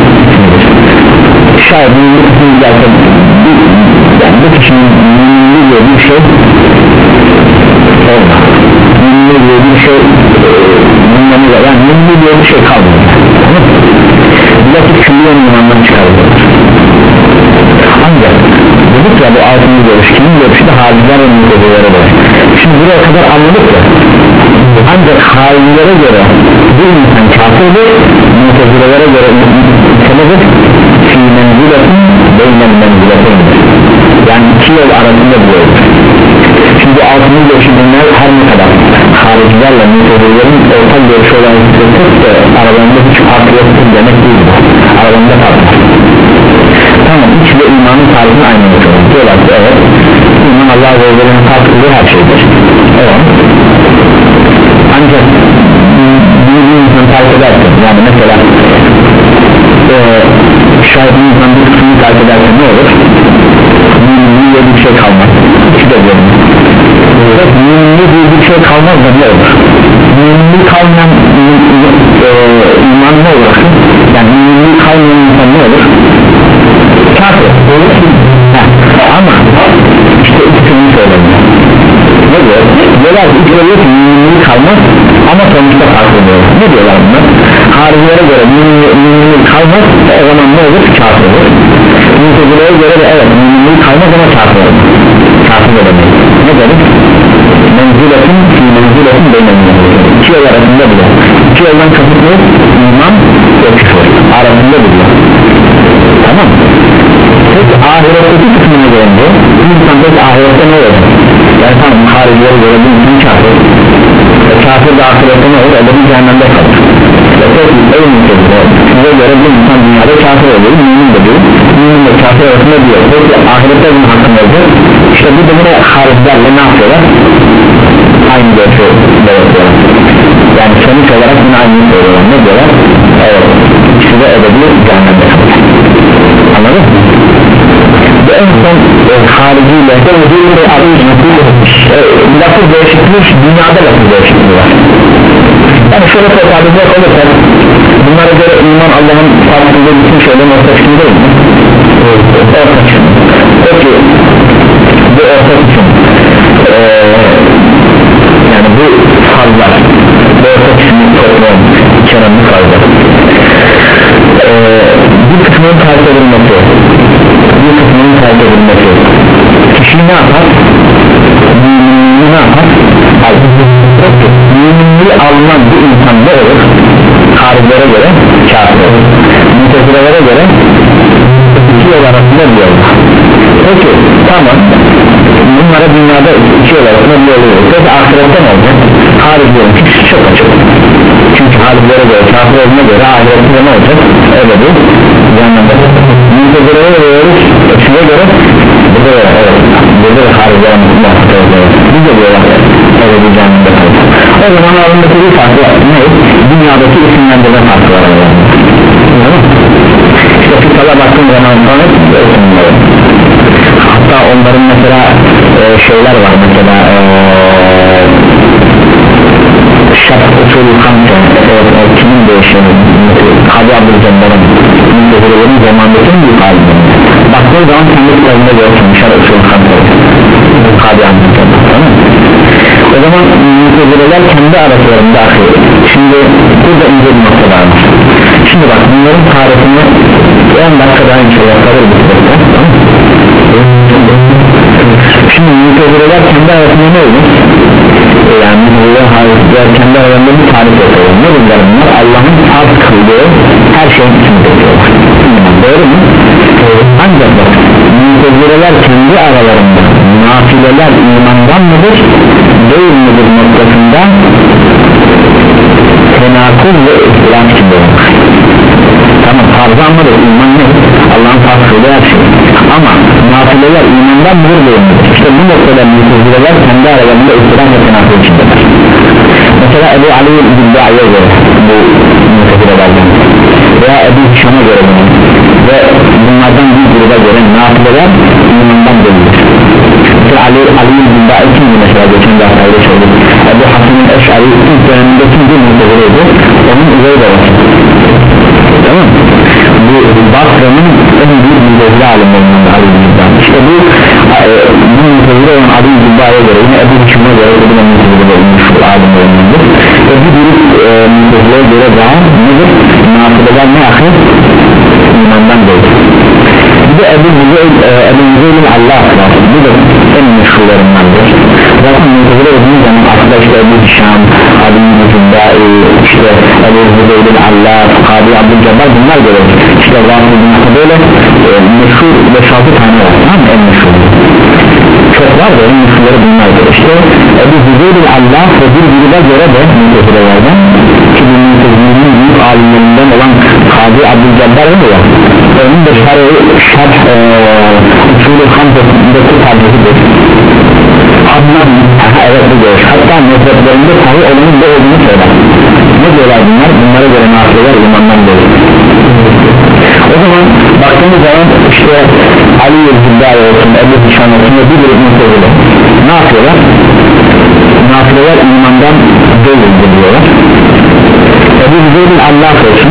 şayet bunun bir kısmı giderken yani bu kişinin müminliği diye bir şey olmaz, müminliği diye bir şey müminliği yani müminliği diye bir şey kalmıyor, bilakis külliyen imandan çıkarılır. Ancak dedik ya bu altını görüş, kimin görüşü de hariciler ve mutezilere göre. Şimdi buraya kadar anladık ya, ancak haricilere göre bu insan kafirdir, mutezilere göre sebebi fi menziletin beynel menziletindir, yani iki yol arasında bir yoldur. Şimdi bu altını görüşü bunlar her ne kadar haricilerle mutezilerin ortak görüşü olan hissediyorsak da aralarında hiç fark yoktur demek değil, aralarında fark var. Tamam, iç ve imanın tarifini aynı yapıyorlar. Diyorlar ki evet, iman Allah Azze ve Celle'nin farklı her şeydir. Evet. Ancak bir insan tarif ederken, yani mesela e, şayet bir insan bir kısmını tarif ederken ne olur? Müminliği diye bir şey kalmaz. İkisi de diyorum. Evet, müminliği diye bir şey kalmaz da ne olur? Müminliği kalmayan e, iman ne olur? Yani müminliği kalmayan insan ne olur? Kafir olur ki ama işte ikisini söylemiyor. Ne diyor? Diyorlar ki ilk oluyor ki müminliği kalmaz ama sonuçta fark ediyor. Ne diyorlar bunlar? Haricilere göre müminlik kalmaz, o zaman ne olur? Kafir olur. Mutezileye göre de evet müminlik kalmaz ama kafir olur. Kafir olamayız. Ne dedik? Menziletin fi menziletin beynelmiyor. İki yol arasında bile. İki yoldan kasıt ne? İman ve küfür arasında bile. Tamam. Peki ahiretteki kısmına gelince insan peki ahirette ne olur? Yani tamam haricilere göre bu insan kafir. E, kafir de ahirette ne olur? Ebedi cehennemde kalır. E, peki ey mutezile size göre bu insan dünyada kafir oluyor. Mümin de değil. Mümin de kafir arasında diyor. Peki ahirette bunun hakkında olacak. İşte bu da yine haricilerle ne yapıyorlar? Aynı görüşü belirtiyorlar. Yani sonuç olarak yine aynı söylüyorlar. Ne diyorlar? Evet. Size ebedi cehennemde kalır. Anladın mı? Ve en son e, hariciyle bir lafız değişikliği dünyada lafız değişikliği var. Yani şöyle toparlayacak olursak bunlara göre iman Allah'ın farkında bütün şeylerin orta kısmı değil mi? Orta kısmı. Peki bu orta kısım ee, yani bu fazlar bu orta kısmı toplayan keramlı fazlar ee, bir kısmının terk edilmesi bir kısmının terk edilmesi kişi ne yapar? Müminliği ne yapar? Peki müminliği alınan bir insan ne olur? Haricilere göre kafir olur. Mutezilelere göre iki yol arasında bir yol. Peki tamam bunlara dünyada iki yol arasında bir yol olur. Peki ahirette ne olacak? Haricilerin fikri çok açık. Çünkü haricilere göre kafir olduğuna göre ahirette ne olacak? Evet bu cehennemde. Mutezilelere göre size göre burada da evet burada da haricilerin muhakkak olacak. Biz de diyorlar evet bu cehennemde kalacak. O zaman arasındaki bir farkı ne? Dünyadaki isimlendirme farkı var. İşte fıkhala baktığım zaman sonra hatta onların mesela e, şeyler var mesela e, şart usulü kamçı e, kimin değişiyor Kadı Abdülcembar'ın müntezirelerin zamandaki büyük halinde baktığı zaman kendi kitabında görürsün şart usulü kamçı Kadı Abdülcembar tamam mı? O zaman mütezileler kendi aralarında akıyor. Şimdi burada ince bir nokta varmış. Şimdi bak bunların tarifini on dakika daha inşallah kalır bir nokta. Şimdi mütezileler kendi arasında ne olur? Yani mütezileler hariciler kendi aralarında bir tarif yapıyor. Ne bunlar bunlar? Allah'ın farz kıldığı her şeyin içinde yapıyorlar. Doğru mu? Ancak bak mütezileler kendi aralarında nafileler imandan mıdır? Değil midir noktasında tenakuz ve ihtilaf içinde olmak. Tamam farzı anladık iman ne? Allah'ın farz kıldığı her şey. Ama nafileler imandan mıdır değil midir? İşte bu noktada mütezileler kendi aralarında ihtilaf ve tenakuz içindeler. Mesela Ebu Ali'nin iddiaya göre bu mütezilelerden veya Ebu Şam'a göre bunun ve bunlardan bir gruba göre nafileler imandan değildir. Ali Ali'nin iddiayı kimdi mesela geçen derslerinde söyledik. Ebu Hasan'ın Eş'ari ilk döneminde kimdi mütezileydi onun üzeri de var. Tamam mı? Bu Basra'nın en büyük mütezile alimlerinden Ali'nin iddiayı. İşte bu bu mütezile olan Ali'nin iddiaya göre yine Ebu Şam'a göre bu da mütezile olmuş alimlerindendir. Ve bu grup mütezileye göre daha nedir? Nafileler ne akıl? İmandan değil. Bir de Ebu Züzeyl'in Allah var. Bu da en meşhurlarındandır. Zaten mütezile olduğu zaman aslında işte Ebu Şam, Ali'nin Züzdai, işte Ebu Züzeyl'in Allah, Kadı Abdülcebbar bunlar gelir. İşte Rahmet'in böyle e, meşhur beş altı tane var. Tamam mı? En meşhur. Çok var da en meşhurları bunlardır. İşte Ebu Züzeyl'in Allah ve bir gruba göre de mütezilelerden ki bu mütezilerin büyük alimlerinden olan Kadı Abdülcebbar var ya onun da şer'i şerh usulü hamdetindeki tabiidir. Adnan evet bu görüş hatta mezheplerinde tabi olanın da olduğunu söyler. Ne diyorlar bunlar? Bunlara göre nafileler imandan değil. O zaman baktığımız zaman işte Ali Yıldız'da olsun Ebu Hişam olsun ve bir grup mütezile ne yapıyorlar? Nafileler imandan değildir diyorlar. Ebu Züzeyl'in Allah olsun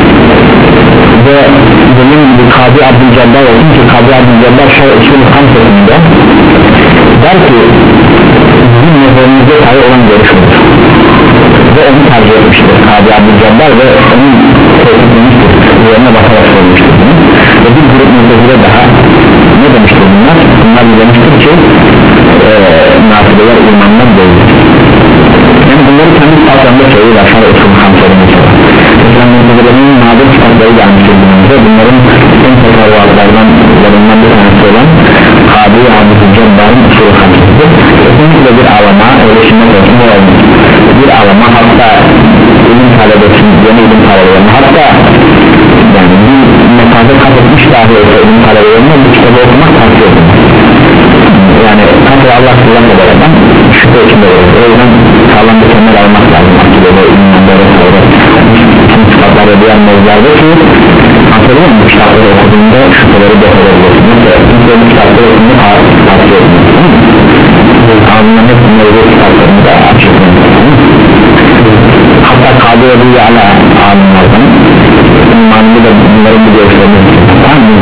ve benim gibi Kadı Abdülcebbar olsun ki Kadı Abdülcebbar şöyle usulü hamdetinde der ki bizim mezherimizde tabi olan görüşümüz ve onu tercih etmiştir Kadı Hadi Abdülcabbar ve onun tehditlemiştir, üzerine bakarak sormuştur ve bir grup mutezile daha ne demiştir bunlar? Bunlar demiştir ki e, nafileler imandan değildir. Yani bunları kendi kitaplarında söylüyorlar. Şöyle usul hamsları mesela mesela mutezilerin nadir kitapları gelmiştir bunlarca. Bunların en tekrarlardan bir tanesi olan Hadi Abdülcabbar'ın usul hamsıdır. Kesinlikle bir alama öyle sünnet olsun ne olmuş bir alama, hatta ilim talebesi, yeni ilim talebelerine, hatta yani bir mesafe kat etmiş dahi olsa ilim talebelerine bu kitabı okumak tavsiye edilir. Yani katı Allah kullan ederden şüphe içinde olur. O yüzden sağlam bir temel almak lazım. Akidede, ilimde vesaire tüm kitaplarda diğer mevzularda ki hatırlıyor musun? Bu kitapları okuduğunda şüpheleri def edebilirsin. Mesela bu kitapları okuduğunda tavsiye edilir. Ağzından hep mevzu kitaplarını da açıklayın. Hatta Kadı Ebu'yu ala alimlerden imanlı da bunların bir görüşlerini tamam mı?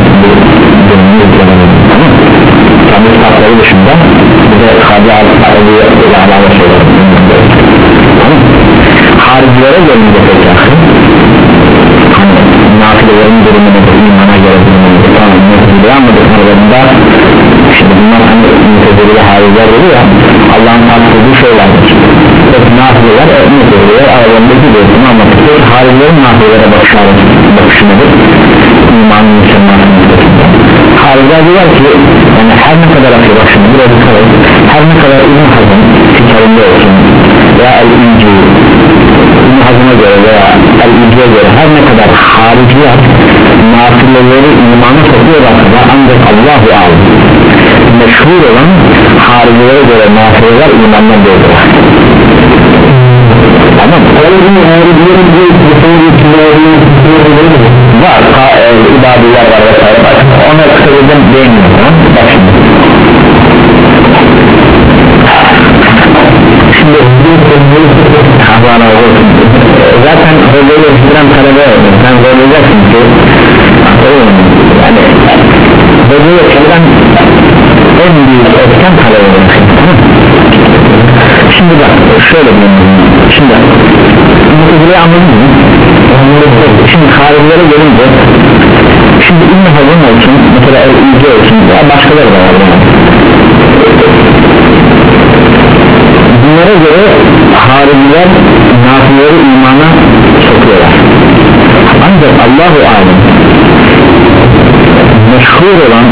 Kendi kitapları dışında bir de Kadı Ebu'yu ala ve şeyler haricilere gelince peki hani nafilelerin durumunu da imana göre durumunu tamam mı? Anladıklarında şimdi bunlar hani mütezili hariciler dedi ya Allah'ın takdirdiği şeylerdir. Peki nafileler müteziler aralarındaki durumunu anlatıyor. Haricilerin nafilelere bakışı nedir? İmanın mükemmelinin mütezili hariciler diyor ki yani her ne kadar akıyor bak şimdi biraz kalır her ne kadar İbn Hazm fikrinde olsun veya El-İnci İbn Hazm'a göre veya El-İnci'ye göre her ne kadar hariciler nafileleri imana sokuyorlarsa da ancak Allah-u Alem meşhur olan haricilere göre nafileler imandan değildir. Tamam var e, ibadiler var vesaire bak ona kısaca değmiyor tamam bak şimdi şimdi Allah'ına olsun zaten hocayı yetiştiren talebe olsun sen zorlayacaksın ki yani hocayı yetiştiren en büyük etken talebe olsun şimdi bak şöyle diyeyim şimdi mutezileyi anladın mı? Şimdi haricilere gelince şimdi İbn Hazm olsun mesela El-İlgi olsun veya başkaları da var yani. Bunlara göre hariciler nafileri imana sokuyorlar ancak Allah-u Alem meşhur olan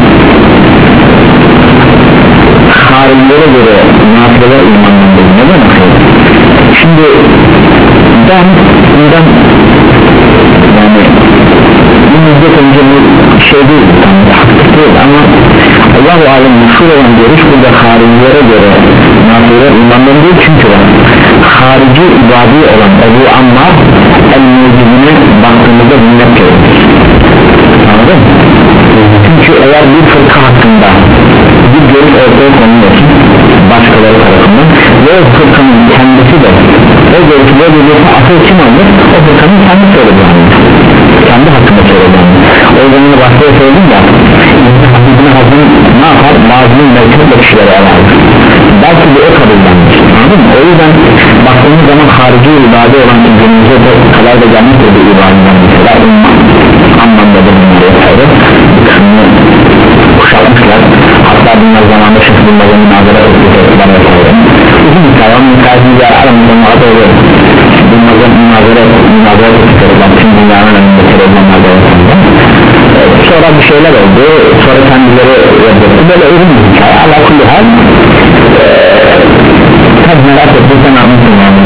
haricilere göre nafiler imandan değil ne demek? Şimdi ben bundan yani bu müddet önce bir şey değil, yani, değil ama Allah-u Alem meşhur olan görüş burada haricilere göre nafiler imandan değil çünkü harici ibadi olan Ebu Ammar el-Mucizine baktığımızda minnet görülür anladın mı? Çünkü eğer bir fırka hakkında bir görüş ortaya konuluyorsa başkaları tarafından ve o fırkanın kendisi de o görüşü böyle birisi asıl kim alır? O fırkanın kendi söylediğini kendi hakkında söylediğini o yüzden başta söyledim ya İbn Hazm ne yapar? Bazının mevcut kişileri alar belki de o kabullenmiş anladın mı? O yüzden baktığımız zaman harici ibade olan günümüze de kadar da gelmiştir bir ibadeler mesela anlamda da bunları vesaire kısmını kuşatmışlar hatta bunlar zamanında şık bunların münazara etkiler vesaire uzun hikaye onun hikayesini bir aramızda muhabbet oluyor bunların münazara münazara etkiler tüm dünyanın önünde televizyonlarda vesaire sonra bir şeyler oldu sonra kendileri reddetti böyle uzun bir hikaye ala kulli hal tabi merak ettiysen anlatın yani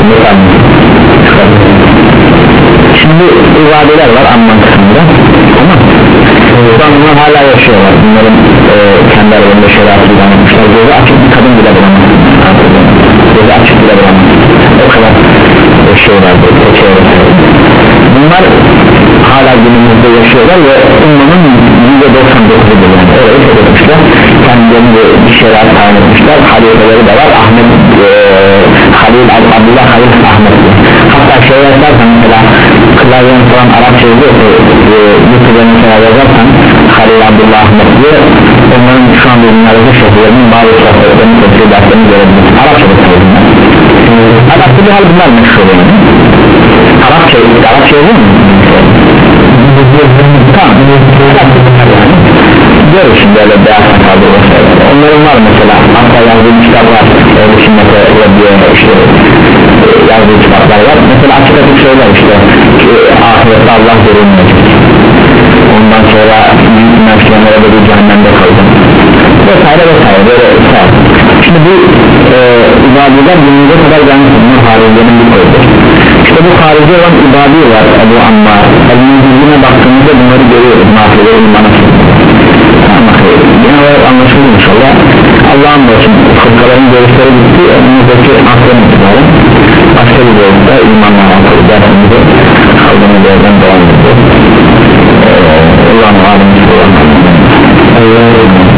şimdi ibadeler var anlam kısmında ama bunlar hala yaşıyorlar bunların e, kendi aralarında şeriatı anlatmışlar gözü açık bir kadın bile bulamaz gözü açık bile bulamaz o kadar e, şeyler bunlar hala günümüzde yaşıyorlar ve ummanın yüzde doksan dokuzudur yani orayı söylemişler kendilerini bir şeriat anlatmışlar halifeleri de var Ahmet e, Halil Abdullah Halil Ahmet hatta şey yazarsan mesela klavyen falan Arapça yazıyorsa e, YouTube'da mesela yazarsan Halil Abdullah Ahmet diye onların şu anda dünyadaki şehirlerinin bazı sohbetlerini tepki derslerini görebilirsin Arapça'da sayılır Arapça'da hal bunlar meşhur yani Arapça, Arapça yazıyor mu? Tamam, görürsün böyle beyaz sakallı onların var mesela, hatta yazdığı kitap var, öyle sünnete diye işte yazdığı kitaplar var, mesela açık açık söyler işte ki ahirette Allah görünmeyecek, ondan sonra büyük inançlarına böyle cehennemde kalacak vesaire vesaire böyle sağ. Şimdi bu e, ibadiler günümüze kadar gelmiş, bunlar haricilerin bir koydu. İşte bu harici olan ibadi var, Ebu Ammar el-Müzirliğine baktığımızda bunları görüyoruz, mahvede imana yine olarak anlaşıldı inşallah. Allah'ın olsun fırkaların görüşleri gitti, önümüzdeki aklın itibaren başka bir yolda imanla alakalı dersimizi kaldığımız yerden devam ediyor. Allah'ın alimisi olan Allah'ın